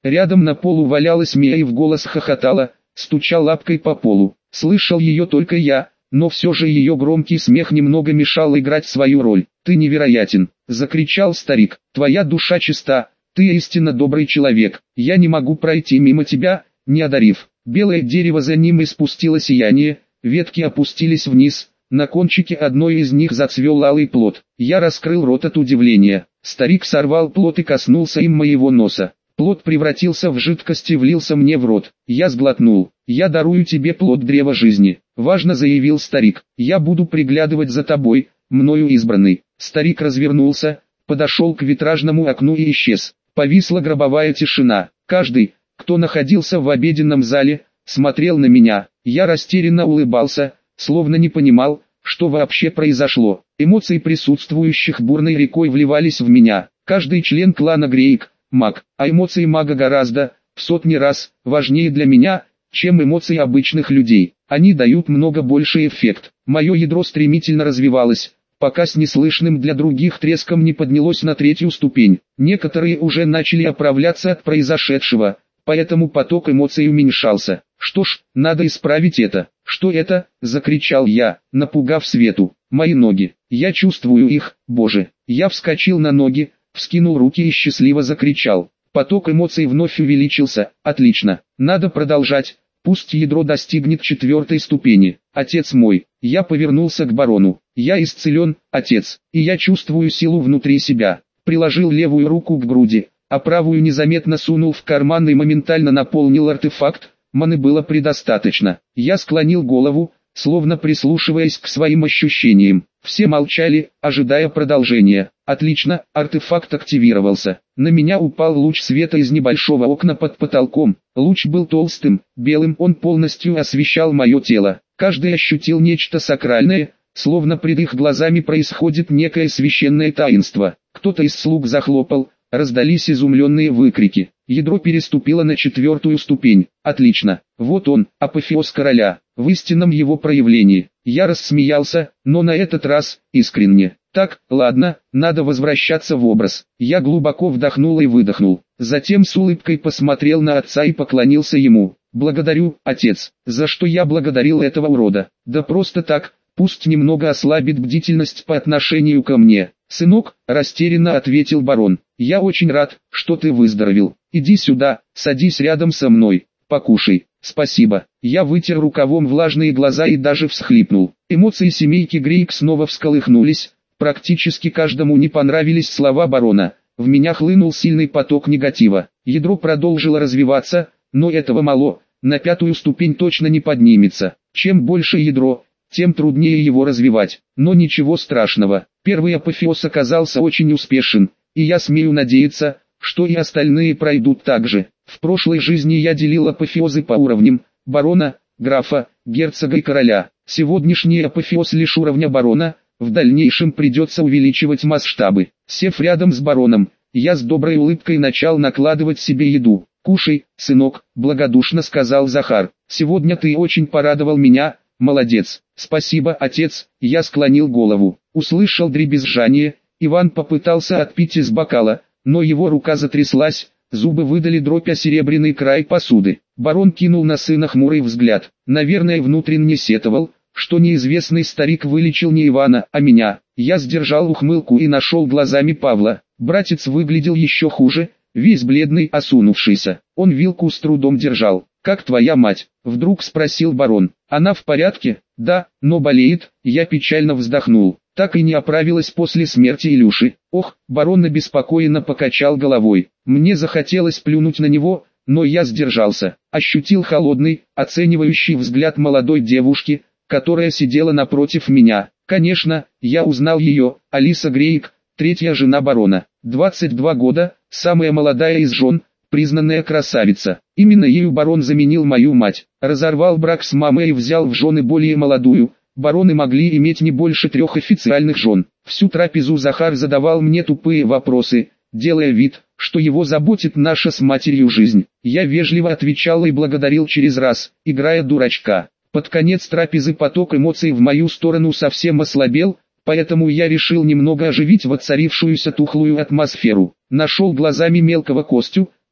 Рядом на полу валялась Мия и в голос хохотала, стуча лапкой по полу. Слышал ее только я, но все же ее громкий смех немного мешал играть свою роль. «Ты невероятен!» — закричал старик. «Твоя душа чиста, ты истинно добрый человек. Я не могу пройти мимо тебя, не одарив». Белое дерево за ним испустило сияние, ветки опустились вниз, на кончике одной из них зацвел алый плод. Я раскрыл рот от удивления. Старик сорвал плод и коснулся им моего носа. Плод превратился в жидкость и влился мне в рот. Я сглотнул. «Я дарую тебе плод древа жизни», — важно заявил старик. «Я буду приглядывать за тобой, мною избранный». Старик развернулся, подошел к витражному окну и исчез. Повисла гробовая тишина. Каждый, кто находился в обеденном зале, смотрел на меня. Я растерянно улыбался, словно не понимал, что вообще произошло. Эмоции присутствующих бурной рекой вливались в меня. Каждый член клана Грейк — маг, а эмоции мага гораздо, в сотни раз, важнее для меня, чем эмоции обычных людей. Они дают много больший эффект. Мое ядро стремительно развивалось, пока с неслышным для других треском не поднялось на третью ступень. Некоторые уже начали оправляться от произошедшего, поэтому поток эмоций уменьшался. «Что ж, надо исправить это». «Что это?» — закричал я, напугав Свету. «Мои ноги. Я чувствую их, боже». Я вскочил на ноги, вскинул руки и счастливо закричал. Поток эмоций вновь увеличился. «Отлично. Надо продолжать. Пусть ядро достигнет четвертой ступени. Отец мой». Я повернулся к барону. «Я исцелен, отец, и я чувствую силу внутри себя». Приложил левую руку к груди, а правую незаметно сунул в карман и моментально наполнил артефакт. Маны было предостаточно. Я склонил голову, словно прислушиваясь к своим ощущениям. Все молчали, ожидая продолжения. Отлично, артефакт активировался. На меня упал луч света из небольшого окна под потолком. Луч был толстым, белым, он полностью освещал мое тело. Каждый ощутил нечто сакральное, словно пред их глазами происходит некое священное таинство. Кто-то из слуг захлопал, раздались изумленные выкрики. Ядро переступило на четвертую ступень. Отлично, вот он, апофеоз короля, в истинном его проявлении. Я рассмеялся, но на этот раз, искренне. Так, ладно, надо возвращаться в образ. Я глубоко вдохнул и выдохнул. Затем с улыбкой посмотрел на отца и поклонился ему. «Благодарю, отец. За что я благодарил этого урода? Да просто так, пусть немного ослабит бдительность по отношению ко мне». «Сынок», — растерянно ответил барон, — «я очень рад, что ты выздоровел. Иди сюда, садись рядом со мной, покушай». «Спасибо». Я вытер рукавом влажные глаза и даже всхлипнул. Эмоции семейки Грейк снова всколыхнулись. Практически каждому не понравились слова барона. В меня хлынул сильный поток негатива. Ядро продолжило развиваться, но этого мало, на пятую ступень точно не поднимется. Чем больше ядро, тем труднее его развивать. Но ничего страшного. Первый апофеоз оказался очень успешен, и я смею надеяться, что и остальные пройдут так же. В прошлой жизни я делил апофеозы по уровням: барона, графа, герцога и короля. Сегодняшний апофеоз лишь уровня барона, в дальнейшем придется увеличивать масштабы. Сев рядом с бароном, я с доброй улыбкой начал накладывать себе еду. «Кушай, сынок», — благодушно сказал Захар. «Сегодня ты очень порадовал меня, молодец». «Спасибо, отец», — я склонил голову. Услышал дребезжание, Иван попытался отпить из бокала, но его рука затряслась, зубы выдали дробь о серебряный край посуды. Барон кинул на сына хмурый взгляд. Наверное, внутренне сетовал, что неизвестный старик вылечил не Ивана, а меня. Я сдержал ухмылку и нашел глазами Павла. Братец выглядел еще хуже, весь бледный, осунувшийся. Он вилку с трудом держал. «Как твоя мать?» — вдруг спросил барон. «Она в порядке?» «Да, но болеет», — я печально вздохнул. «Так и не оправилась после смерти Илюши». «Ох», — барон обеспокоенно покачал головой. Мне захотелось плюнуть на него, но я сдержался. Ощутил холодный, оценивающий взгляд молодой девушки, которая сидела напротив меня. Конечно, я узнал ее, Алиса Грейк, третья жена барона. двадцать два года, самая молодая из жен, признанная красавица. Именно ею барон заменил мою мать. Разорвал брак с мамой и взял в жены более молодую. Бароны могли иметь не больше трех официальных жен. Всю трапезу Захар задавал мне тупые вопросы, делая вид, что его заботит наша с матерью жизнь. Я вежливо отвечал и благодарил через раз, играя дурачка. Под конец трапезы поток эмоций в мою сторону совсем ослабел, поэтому я решил немного оживить воцарившуюся тухлую атмосферу. Нашел глазами мелкого Костю,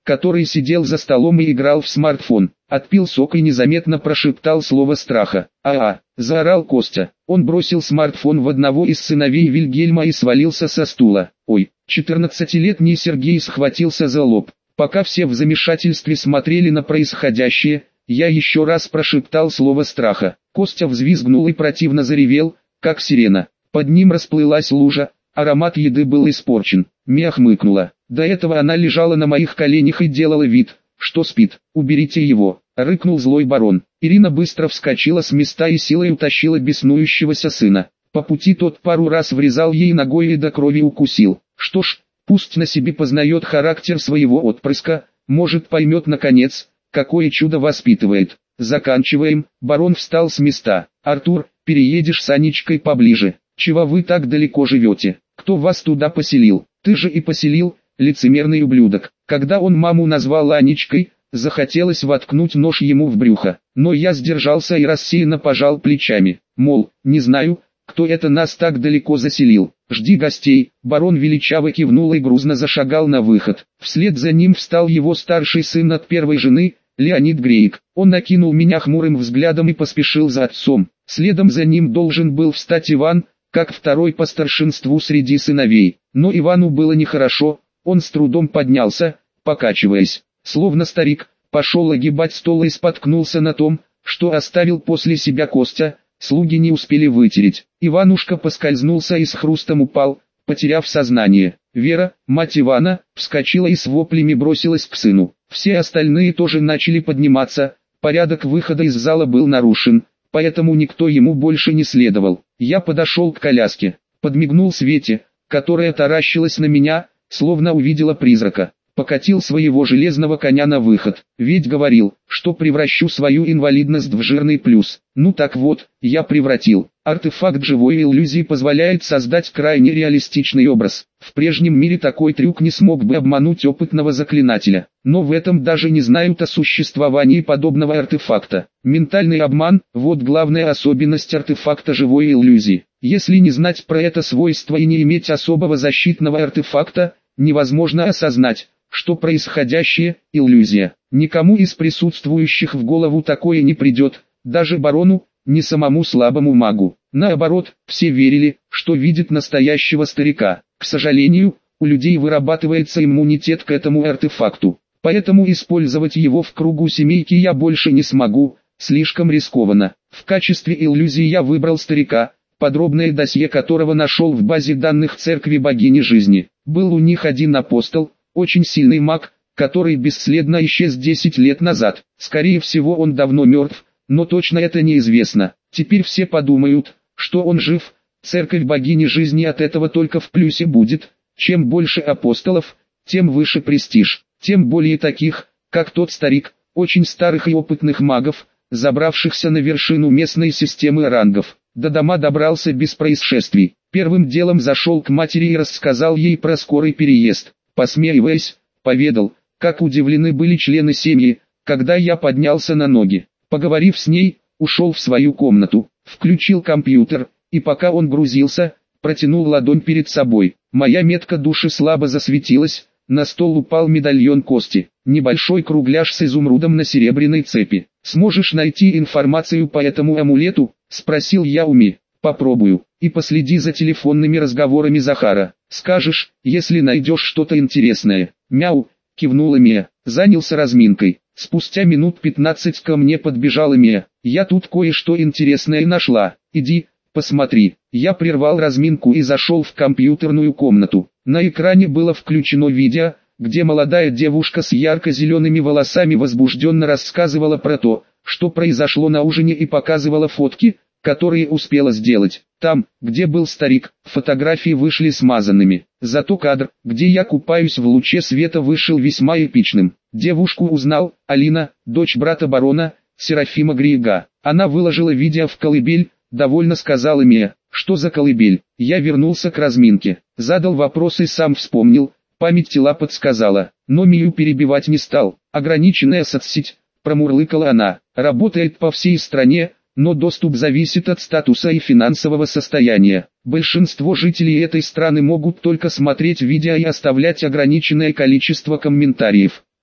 который сидел за столом и играл в смартфон. Отпил сок и незаметно прошептал слово страха. «А-а!» – заорал Костя. Он бросил смартфон в одного из сыновей Вильгельма и свалился со стула. «Ой!» четырнадцатилетний Сергей схватился за лоб. Пока все в замешательстве смотрели на происходящее, я еще раз прошептал слово страха. Костя взвизгнул и противно заревел, как сирена. Под ним расплылась лужа, аромат еды был испорчен. Мия хмыкнула. До этого она лежала на моих коленях и делала вид, что спит. «Уберите его!» — рыкнул злой барон. Ирина быстро вскочила с места и силой утащила беснующегося сына. По пути тот пару раз врезал ей ногой и до крови укусил. Что ж, пусть на себе познает характер своего отпрыска, может поймет наконец, какое чудо воспитывает. Заканчиваем. Барон встал с места. «Артур, переедешь с Анечкой поближе. Чего вы так далеко живете? Кто вас туда поселил? Ты же и поселил, лицемерный ублюдок». Когда он маму назвал Анечкой, захотелось воткнуть нож ему в брюхо. Но я сдержался и рассеянно пожал плечами. Мол, не знаю, кто это нас так далеко заселил. «Жди гостей». Барон величаво кивнул и грузно зашагал на выход. Вслед за ним встал его старший сын от первой жены, Леонид Грейк. Он накинул меня хмурым взглядом и поспешил за отцом. Следом за ним должен был встать Иван, как второй по старшинству среди сыновей. Но Ивану было нехорошо, он с трудом поднялся, покачиваясь, словно старик, пошел огибать стол и споткнулся на том, что оставил после себя Костя. Слуги не успели вытереть. Иванушка поскользнулся и с хрустом упал, потеряв сознание. Вера, мать Ивана, вскочила и с воплями бросилась к сыну. Все остальные тоже начали подниматься, порядок выхода из зала был нарушен, поэтому никто ему больше не следовал. Я подошел к коляске, подмигнул Свете, которая таращилась на меня, словно увидела призрака. Покатил своего железного коня на выход, ведь говорил, что превращу свою инвалидность в жирный плюс. Ну так вот, я превратил. Артефакт живой иллюзии позволяет создать крайне реалистичный образ. В прежнем мире такой трюк не смог бы обмануть опытного заклинателя. Но в этом даже не знают о существовании подобного артефакта. Ментальный обман – вот главная особенность артефакта живой иллюзии. Если не знать про это свойство и не иметь особого защитного артефакта, невозможно осознать, что происходящее – иллюзия. Никому из присутствующих в голову такое не придет, даже барону, не самому слабому магу. Наоборот, все верили, что видят настоящего старика. К сожалению, у людей вырабатывается иммунитет к этому артефакту. Поэтому использовать его в кругу семейки я больше не смогу, слишком рискованно. В качестве иллюзии я выбрал старика, подробное досье которого нашел в базе данных церкви богини жизни. Был у них один апостол, очень сильный маг, который бесследно исчез десять лет назад. Скорее всего он давно мертв, но точно это неизвестно. Теперь все подумают, что он жив, церковь богини жизни от этого только в плюсе будет. Чем больше апостолов, тем выше престиж, тем более таких, как тот старик, очень старых и опытных магов, забравшихся на вершину местной системы рангов. До дома добрался без происшествий. Первым делом зашел к матери и рассказал ей про скорый переезд. Посмеиваясь, поведал, как удивлены были члены семьи, когда я поднялся на ноги. Поговорив с ней, ушел в свою комнату, включил компьютер, и пока он грузился, протянул ладонь перед собой. Моя метка души слабо засветилась, на стол упал медальон Кости, небольшой кругляш с изумрудом на серебряной цепи. «Сможешь найти информацию по этому амулету?» – спросил я у Ми. «Попробую, и последи за телефонными разговорами Захара. Скажешь, если найдешь что-то интересное». «Мяу», – кивнула Мия, занялся разминкой. Спустя минут пятнадцать ко мне подбежала Мия. «Я тут кое-что интересное нашла, иди, посмотри». Я прервал разминку и зашел в компьютерную комнату. На экране было включено видео, где молодая девушка с ярко-зелеными волосами возбужденно рассказывала про то, что произошло на ужине, и показывала фотки, которые успела сделать. Там, где был старик, фотографии вышли смазанными. Зато кадр, где я купаюсь в луче света, вышел весьма эпичным. Девушку узнал, Алина, дочь брата барона, Серафима Грига. Она выложила видео в колыбель, довольно сказала Мия. «Что за колыбель?» Я вернулся к разминке, задал вопрос и сам вспомнил, память тела подсказала, но Мию перебивать не стал. «Ограниченная соцсеть», промурлыкала она, «работает по всей стране, но доступ зависит от статуса и финансового состояния. Большинство жителей этой страны могут только смотреть видео и оставлять ограниченное количество комментариев.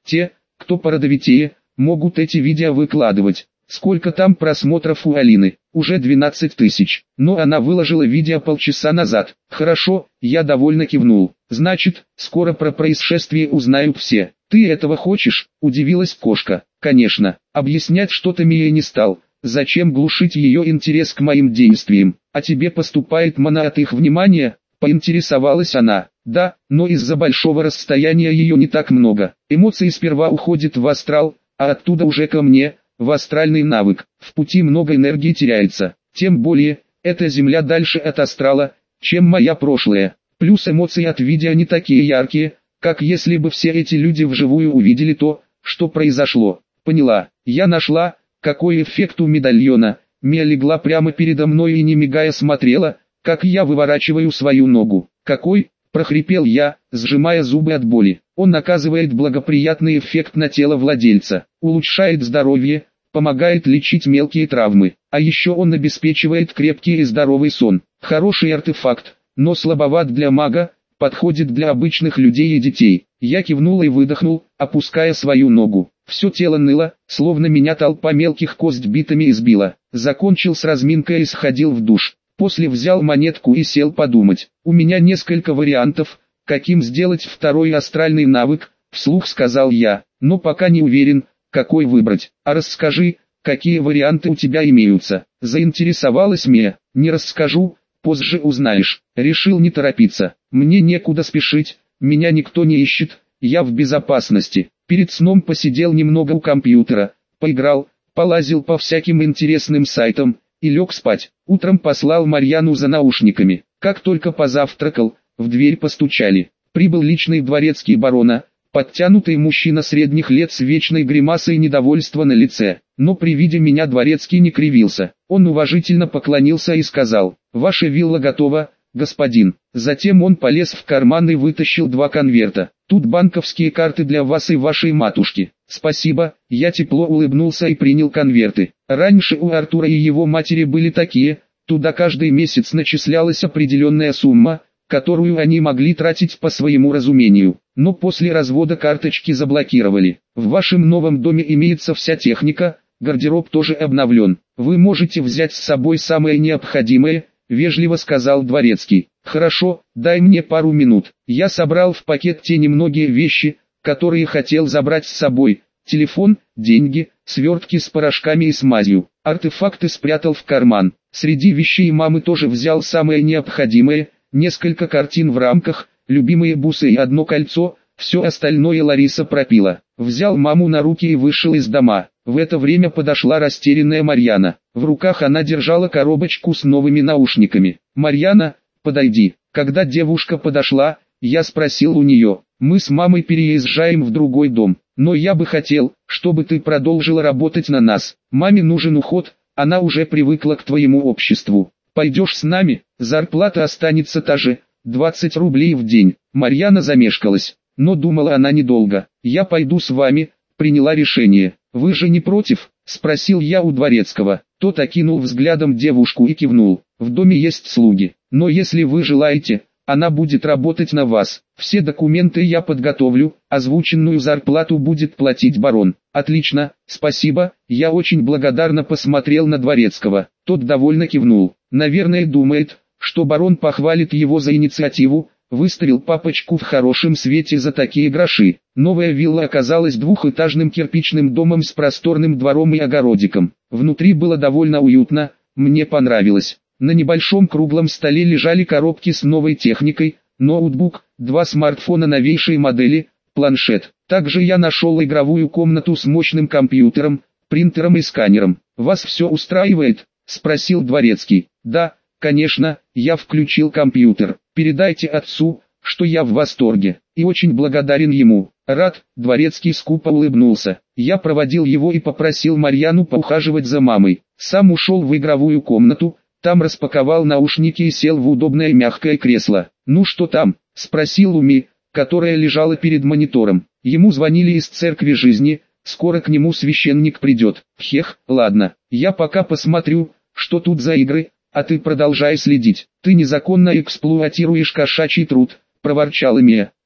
Те, кто породовитее, могут эти видео выкладывать. Сколько там просмотров у Алины? Уже двенадцать тысяч. Но она выложила видео полчаса назад. Хорошо, я довольно кивнул. Значит, скоро про происшествие узнают все. Ты этого хочешь? Удивилась кошка. Конечно. Объяснять что-то Мия не стал. Зачем глушить ее интерес к моим действиям? А тебе поступает мана от их внимания? Поинтересовалась она. Да, но из-за большого расстояния ее не так много. Эмоции сперва уходят в астрал, а оттуда уже ко мне, в астральный навык. В пути много энергии теряется. Тем более, эта земля дальше от астрала, чем моя прошлая. Плюс эмоции от видео не такие яркие, как если бы все эти люди вживую увидели то, что произошло. Поняла. Я нашла, какой эффект у медальона. Мия легла прямо передо мной и не мигая смотрела, как я выворачиваю свою ногу. Какой? Прохрипел я, сжимая зубы от боли. Он оказывает благоприятный эффект на тело владельца, улучшает здоровье, помогает лечить мелкие травмы, а еще он обеспечивает крепкий и здоровый сон. Хороший артефакт, но слабоват для мага, подходит для обычных людей и детей. Я кивнул и выдохнул, опуская свою ногу. Все тело ныло, словно меня толпа мелких кость битами избила. Закончил с разминкой и сходил в душ. После взял монетку и сел подумать. У меня несколько вариантов, каким сделать второй астральный навык, вслух сказал я, но пока не уверен, какой выбрать. А расскажи, какие варианты у тебя имеются. Заинтересовалась Мия. Не расскажу, позже узнаешь. Решил не торопиться. Мне некуда спешить, меня никто не ищет, я в безопасности. Перед сном посидел немного у компьютера, поиграл, полазил по всяким интересным сайтам и лег спать. Утром послал Марьяну за наушниками. Как только позавтракал, в дверь постучали. Прибыл личный дворецкий барона, подтянутый мужчина средних лет с вечной гримасой недовольства на лице. Но при виде меня дворецкий не кривился. Он уважительно поклонился и сказал: «Ваша вилла готова, господин». Затем он полез в карман и вытащил два конверта. «Тут банковские карты для вас и вашей матушки». «Спасибо», я тепло улыбнулся и принял конверты. Раньше у Артура и его матери были такие, туда каждый месяц начислялась определенная сумма, которую они могли тратить по своему разумению. Но после развода карточки заблокировали. В вашем новом доме имеется вся техника, гардероб тоже обновлен. Вы можете взять с собой самое необходимое, вежливо сказал дворецкий. Хорошо, дай мне пару минут. Я собрал в пакет те немногие вещи, которые хотел забрать с собой. Телефон, деньги, свертки с порошками и смазью. Артефакты спрятал в карман. Среди вещей мамы тоже взял самое необходимое, несколько картин в рамках, любимые бусы и одно кольцо, все остальное Лариса пропила. Взял маму на руки и вышел из дома. В это время подошла растерянная Марьяна. В руках она держала коробочку с новыми наушниками. «Марьяна, подойди». Когда девушка подошла, я спросил у нее: «Мы с мамой переезжаем в другой дом, но я бы хотел, чтобы ты продолжила работать на нас. Маме нужен уход, она уже привыкла к твоему обществу. Пойдешь с нами, зарплата останется та же, двадцать рублей в день». Марьяна замешкалась, но думала она недолго. «Я пойду с вами», приняла решение. «Вы же не против?» – спросил я у дворецкого. Тот окинул взглядом девушку и кивнул. «В доме есть слуги, но если вы желаете, она будет работать на вас. Все документы я подготовлю, озвученную зарплату будет платить барон». «Отлично, спасибо», я очень благодарно посмотрел на дворецкого. Тот довольно кивнул. Наверное, думает, что барон похвалит его за инициативу, выставил папочку в хорошем свете за такие гроши. Новая вилла оказалась двухэтажным кирпичным домом с просторным двором и огородиком. Внутри было довольно уютно, мне понравилось. На небольшом круглом столе лежали коробки с новой техникой, ноутбук, два смартфона новейшей модели, планшет. Также я нашел игровую комнату с мощным компьютером, принтером и сканером. «Вас все устраивает?» – спросил дворецкий. «Да, конечно», я включил компьютер. «Передайте отцу, что я в восторге, и очень благодарен ему». «Рад», дворецкий скупо улыбнулся. Я проводил его и попросил Марьяну поухаживать за мамой. Сам ушел в игровую комнату, там распаковал наушники и сел в удобное мягкое кресло. «Ну что там?» – спросил Уми, которая лежала перед монитором. Ему звонили из церкви жизни, скоро к нему священник придет. «Хех, ладно, я пока посмотрю, что тут за игры, а ты продолжай следить. Ты незаконно эксплуатируешь кошачий труд», – проворчала Мия.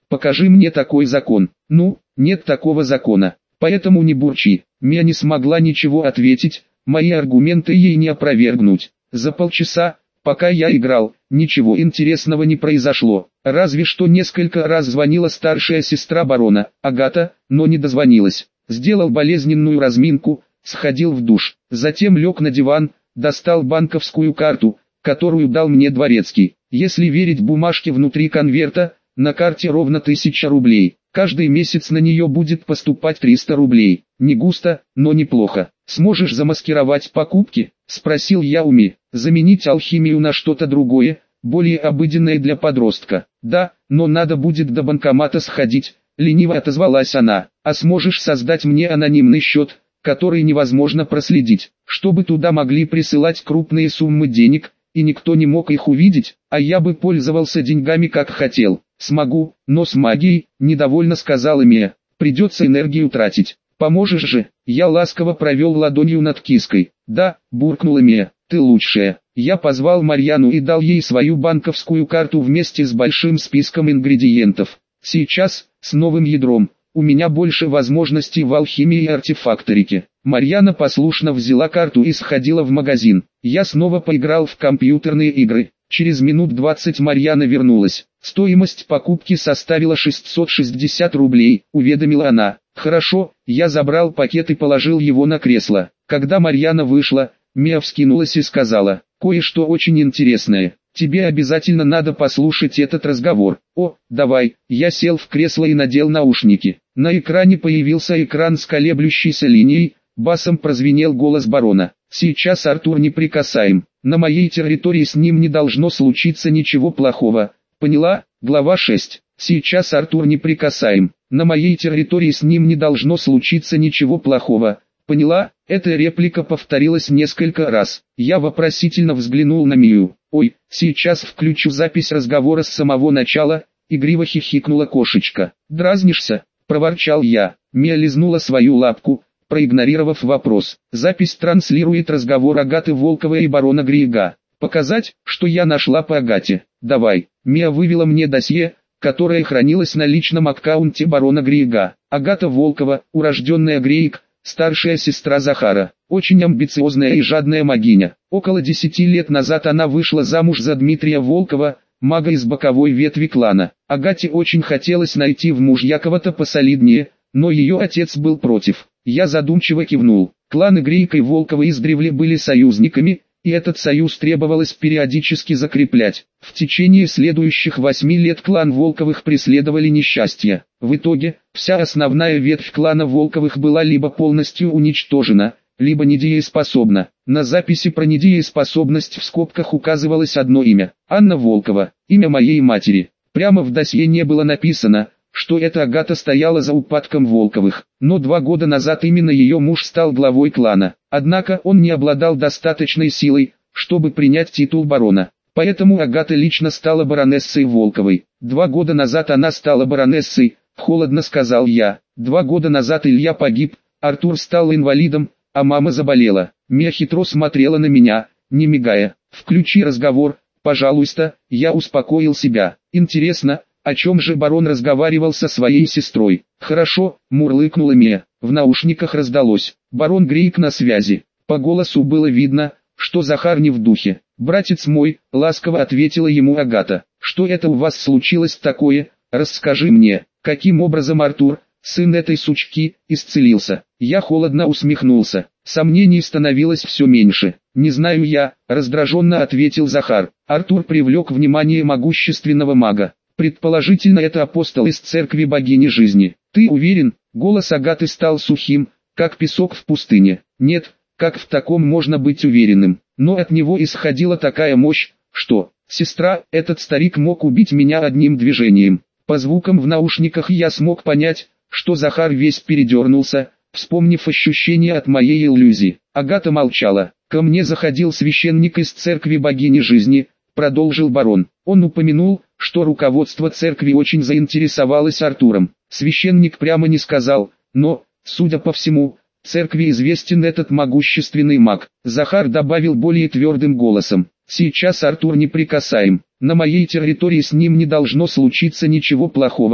покажи мне такой закон. Ну, нет такого закона, поэтому не бурчи. Мия не смогла ничего ответить, мои аргументы ей не опровергнуть. За полчаса, пока я играл, ничего интересного не произошло, разве что несколько раз звонила старшая сестра барона, Агата, но не дозвонилась. Сделал болезненную разминку, сходил в душ, затем лег на диван, достал банковскую карту, которую дал мне дворецкий. Если верить бумажке внутри конверта, на карте ровно тысяча рублей. Каждый месяц на нее будет поступать триста рублей. Не густо, но неплохо. Сможешь замаскировать покупки? Спросил я у Ми. Заменить алхимию на что-то другое, более обыденное для подростка. Да, но надо будет до банкомата сходить. Лениво отозвалась она. А сможешь создать мне анонимный счет, который невозможно проследить, чтобы туда могли присылать крупные суммы денег, и никто не мог их увидеть, а я бы пользовался деньгами как хотел. Смогу, но с магией, недовольно сказала Мия. Придется энергию тратить. Поможешь же? Я ласково провел ладонью над киской. Да, буркнула Мия, ты лучшая. Я позвал Марьяну и дал ей свою банковскую карту вместе с большим списком ингредиентов. Сейчас, с новым ядром, у меня больше возможностей в алхимии и артефакторике. Марьяна послушно взяла карту и сходила в магазин. Я снова поиграл в компьютерные игры. Через минут двадцать Марьяна вернулась. Стоимость покупки составила шестьсот шестьдесят рублей, уведомила она. Хорошо, я забрал пакет и положил его на кресло. Когда Марьяна вышла, Мия вскинулась и сказала: кое-что очень интересное. Тебе обязательно надо послушать этот разговор. О, давай. Я сел в кресло и надел наушники. На экране появился экран с колеблющейся линией, басом прозвенел голос барона. Сейчас Артур неприкасаем. На моей территории с ним не должно случиться ничего плохого. Поняла? Глава шесть. Сейчас Артур неприкасаем. На моей территории с ним не должно случиться ничего плохого. Поняла? Эта реплика повторилась несколько раз. Я вопросительно взглянул на Мию. Ой, сейчас включу запись разговора с самого начала. Игриво хихикнула кошечка. Дразнишься? Проворчал я. Мия лизнула свою лапку, проигнорировав вопрос. Запись транслирует разговор Агаты Волковой и барона Грига. Показать, что я нашла по Агате? Давай. Мия вывела мне досье, которое хранилось на личном аккаунте барона Грига. Агата Волкова, урожденная Грейг, старшая сестра Захара. Очень амбициозная и жадная магиня. Около десяти лет назад она вышла замуж за Дмитрия Волкова, мага из боковой ветви клана. Агате очень хотелось найти в мужья кого-то посолиднее, но ее отец был против. Я задумчиво кивнул. Кланы Грейг и Волкова издревле были союзниками, и этот союз требовалось периодически закреплять. В течение следующих восьми лет клан Волковых преследовали несчастья. В итоге, вся основная ветвь клана Волковых была либо полностью уничтожена, либо недееспособна. На записи про недееспособность в скобках указывалось одно имя – Анна Волкова, имя моей матери. Прямо в досье не было написано, что эта Агата стояла за упадком Волковых, но два года назад именно ее муж стал главой клана. Однако он не обладал достаточной силой, чтобы принять титул барона. Поэтому Агата лично стала баронессой Волковой. Два года назад она стала баронессой, холодно сказал я. Два года назад Илья погиб, Артур стал инвалидом, а мама заболела. Мия хитро смотрела на меня, не мигая. Включи разговор, пожалуйста. Я успокоил себя. Интересно, о чем же барон разговаривал со своей сестрой? Хорошо, мурлыкнула Мия. В наушниках раздалось. Барон Грейг на связи. По голосу было видно, что Захар не в духе. «Братец мой», — ласково ответила ему Агата. «Что это у вас случилось такое? Расскажи мне, каким образом Артур, сын этой сучки, исцелился?» Я холодно усмехнулся. Сомнений становилось все меньше. «Не знаю я», — раздраженно ответил Захар. Артур привлек внимание могущественного мага. Предположительно, это апостол из церкви богини жизни. «Ты уверен?» Голос Агаты стал сухим, как песок в пустыне. «Нет, как в таком можно быть уверенным?» Но от него исходила такая мощь, что, сестра, этот старик мог убить меня одним движением. По звукам в наушниках я смог понять, что Захар весь передернулся, вспомнив ощущение от моей иллюзии. Агата молчала. «Ко мне заходил священник из церкви богини жизни», — продолжил барон. Он упомянул, что руководство церкви очень заинтересовалось Артуром. Священник прямо не сказал, но, судя по всему, церкви известен этот могущественный маг. Захар добавил более твердым голосом. «Сейчас Артур неприкасаем. На моей территории с ним не должно случиться ничего плохого.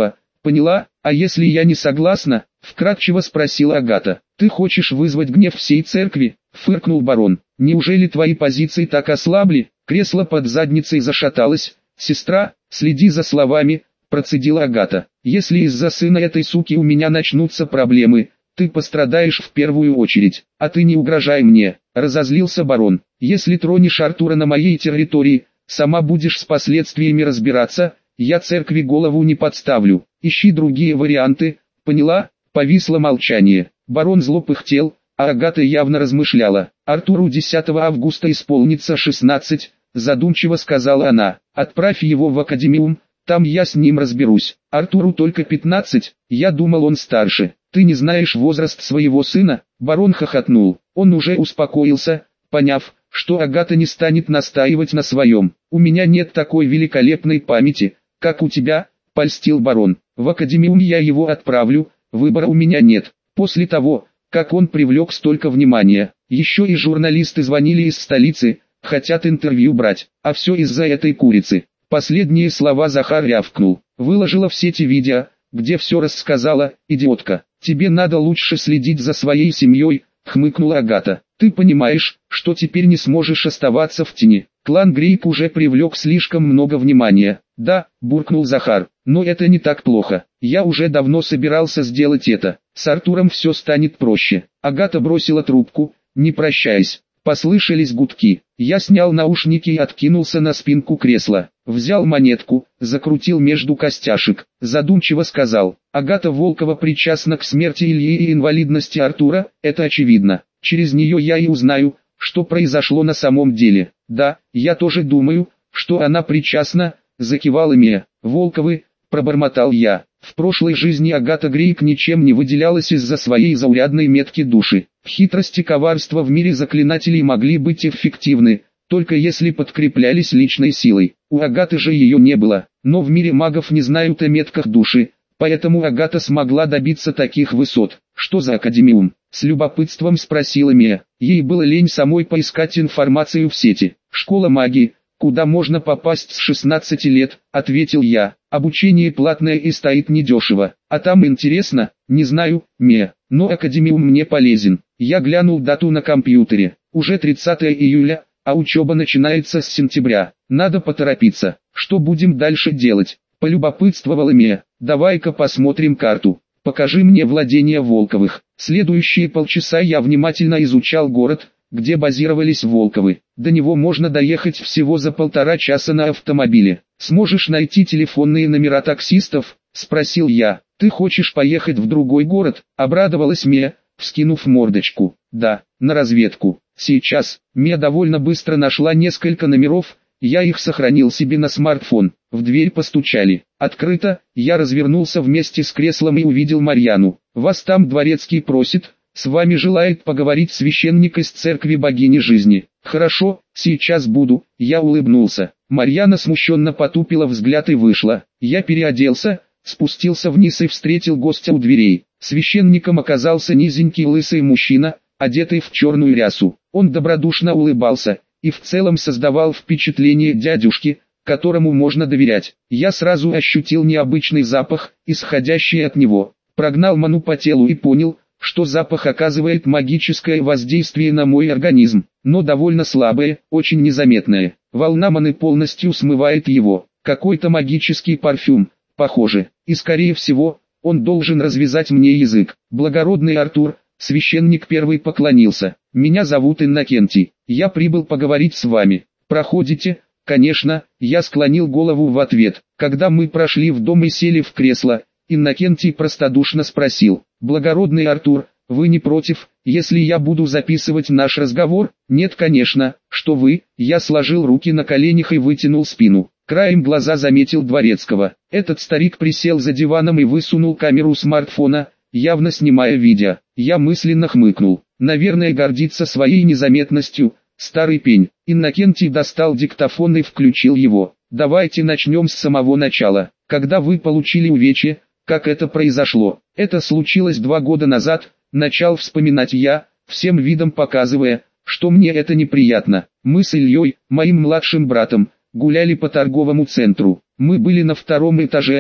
Поняла, а если я не согласна? Вкратчиво спросила Агата. Ты хочешь вызвать гнев всей церкви? Фыркнул барон. Неужели твои позиции так ослабли? Кресло под задницей зашаталось. Сестра, следи за словами, процедила Агата. Если из-за сына этой суки у меня начнутся проблемы, ты пострадаешь в первую очередь. А ты не угрожай мне, разозлился барон. Если тронешь Артура на моей территории, сама будешь с последствиями разбираться. Я церкви голову не подставлю. Ищи другие варианты. Поняла? Повисло молчание. Барон зло пыхтел, а Агата явно размышляла. Артуру десятого августа исполнится шестнадцать, задумчиво сказала она. Отправь его в академиум, там я с ним разберусь. Артуру только пятнадцать, я думал он старше. Ты не знаешь возраст своего сына? Барон хохотнул. Он уже успокоился, поняв, что Агата не станет настаивать на своем. У меня нет такой великолепной памяти, как у тебя, польстил барон. В академиум я его отправлю, выбора у меня нет. После того, как он привлек столько внимания, еще и журналисты звонили из столицы, хотят интервью брать, а все из-за этой курицы. Последние слова Захар рявкнул. Выложила в сети видео, где все рассказала, идиотка. Тебе надо лучше следить за своей семьей, хмыкнула Агата. Ты понимаешь, что теперь не сможешь оставаться в тени. Клан Грейп уже привлек слишком много внимания. Да, буркнул Захар, но это не так плохо. Я уже давно собирался сделать это. С Артуром все станет проще. Агата бросила трубку, не прощаясь. Послышались гудки. Я снял наушники и откинулся на спинку кресла. Взял монетку, закрутил между костяшек. Задумчиво сказал. Агата Волкова причастна к смерти Ильи и инвалидности Артура, это очевидно. Через нее я и узнаю, что произошло на самом деле. Да, я тоже думаю, что она причастна, закивал Мия. Волковы, пробормотал я. В прошлой жизни Агата Грейк ничем не выделялась из-за своей заурядной метки души. Хитрость и коварство в мире заклинателей могли быть эффективны, только если подкреплялись личной силой. У Агаты же ее не было, но в мире магов не знают о метках души, поэтому Агата смогла добиться таких высот. Что за академиум? С любопытством спросила Мия. Ей было лень самой поискать информацию в сети. Школа магии, куда можно попасть с шестнадцати лет, ответил я. Обучение платное и стоит недешево. А там интересно? Не знаю, Мия, но академиум мне полезен. Я глянул дату на компьютере. Уже тридцатое июля, а учеба начинается с сентября. Надо поторопиться. Что будем дальше делать? Полюбопытствовала Мия. Давай-ка посмотрим карту. Покажи мне владения Волковых. Следующие полчаса я внимательно изучал город, где базировались Волковы. До него можно доехать всего за полтора часа на автомобиле. Сможешь найти телефонные номера таксистов? Спросил я. Ты хочешь поехать в другой город? Обрадовалась Мия, вскинув мордочку. Да, на разведку. Сейчас. Мия довольно быстро нашла несколько номеров, я их сохранил себе на смартфон. В дверь постучали. Открыто, я развернулся вместе с креслом и увидел Марьяну. Вас там дворецкий просит, с вами желает поговорить священник из церкви богини жизни. Хорошо, сейчас буду, я улыбнулся. Марьяна смущенно потупила взгляд и вышла. Я переоделся, спустился вниз и встретил гостя у дверей. Священником оказался низенький лысый мужчина, одетый в черную рясу. Он добродушно улыбался и в целом создавал впечатление дядюшки, которому можно доверять. Я сразу ощутил необычный запах, исходящий от него. Прогнал ману по телу и понял, что запах оказывает магическое воздействие на мой организм, но довольно слабое, очень незаметное. Волна маны полностью смывает его. Какой-то магический парфюм, похоже, и скорее всего, он должен развязать мне язык. Благородный Артур, священник первый поклонился. Меня зовут Иннокентий, я прибыл поговорить с вами. Проходите? Конечно, я склонил голову в ответ. Когда мы прошли в дом и сели в кресло, Иннокентий простодушно спросил. Благородный Артур, вы не против, если я буду записывать наш разговор? Нет, конечно, что вы? Я сложил руки на коленях и вытянул спину. Краем глаза заметил дворецкого. Этот старик присел за диваном и высунул камеру смартфона, явно снимая видео. Я мысленно хмыкнул. Наверное, гордится своей незаметностью, старый пень. Иннокентий достал диктофон и включил его. Давайте начнем с самого начала. Когда вы получили увечье, как это произошло? Это случилось два года назад, начал вспоминать я, всем видом показывая, что мне это неприятно. Мы с Ильей, моим младшим братом, гуляли по торговому центру. Мы были на втором этаже,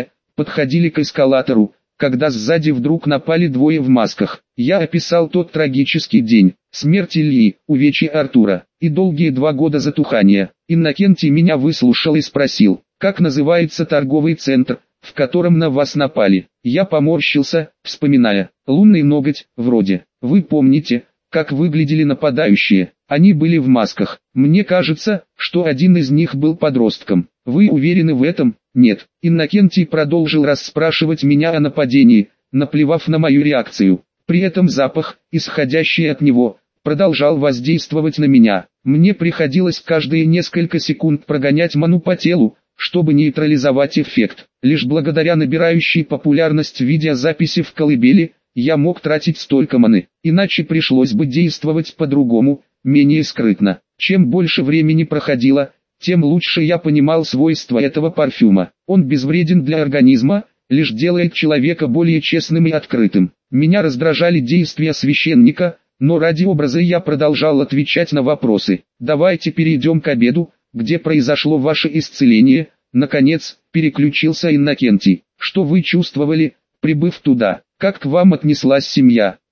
подходили к эскалатору, когда сзади вдруг напали двое в масках. Я описал тот трагический день, смерть Ильи, увечья Артура, и долгие два года затухания. Иннокентий меня выслушал и спросил, как называется торговый центр, в котором на вас напали. Я поморщился, вспоминая, лунный ноготь, вроде. Вы помните, как выглядели нападающие? Они были в масках. Мне кажется, что один из них был подростком. Вы уверены в этом? Нет. Иннокентий продолжил расспрашивать меня о нападении, наплевав на мою реакцию. При этом запах, исходящий от него, продолжал воздействовать на меня. Мне приходилось каждые несколько секунд прогонять ману по телу, чтобы нейтрализовать эффект. Лишь благодаря набирающей популярность видеозаписи в колыбели, я мог тратить столько маны, иначе пришлось бы действовать по-другому, менее скрытно. Чем больше времени проходило, тем лучше я понимал свойства этого парфюма. Он безвреден для организма, лишь делает человека более честным и открытым. Меня раздражали действия священника, но ради образа я продолжал отвечать на вопросы. Давайте перейдем к обеду, где произошло ваше исцеление. Наконец, переключился Иннокентий. Что вы чувствовали, прибыв туда? Как к вам отнеслась семья?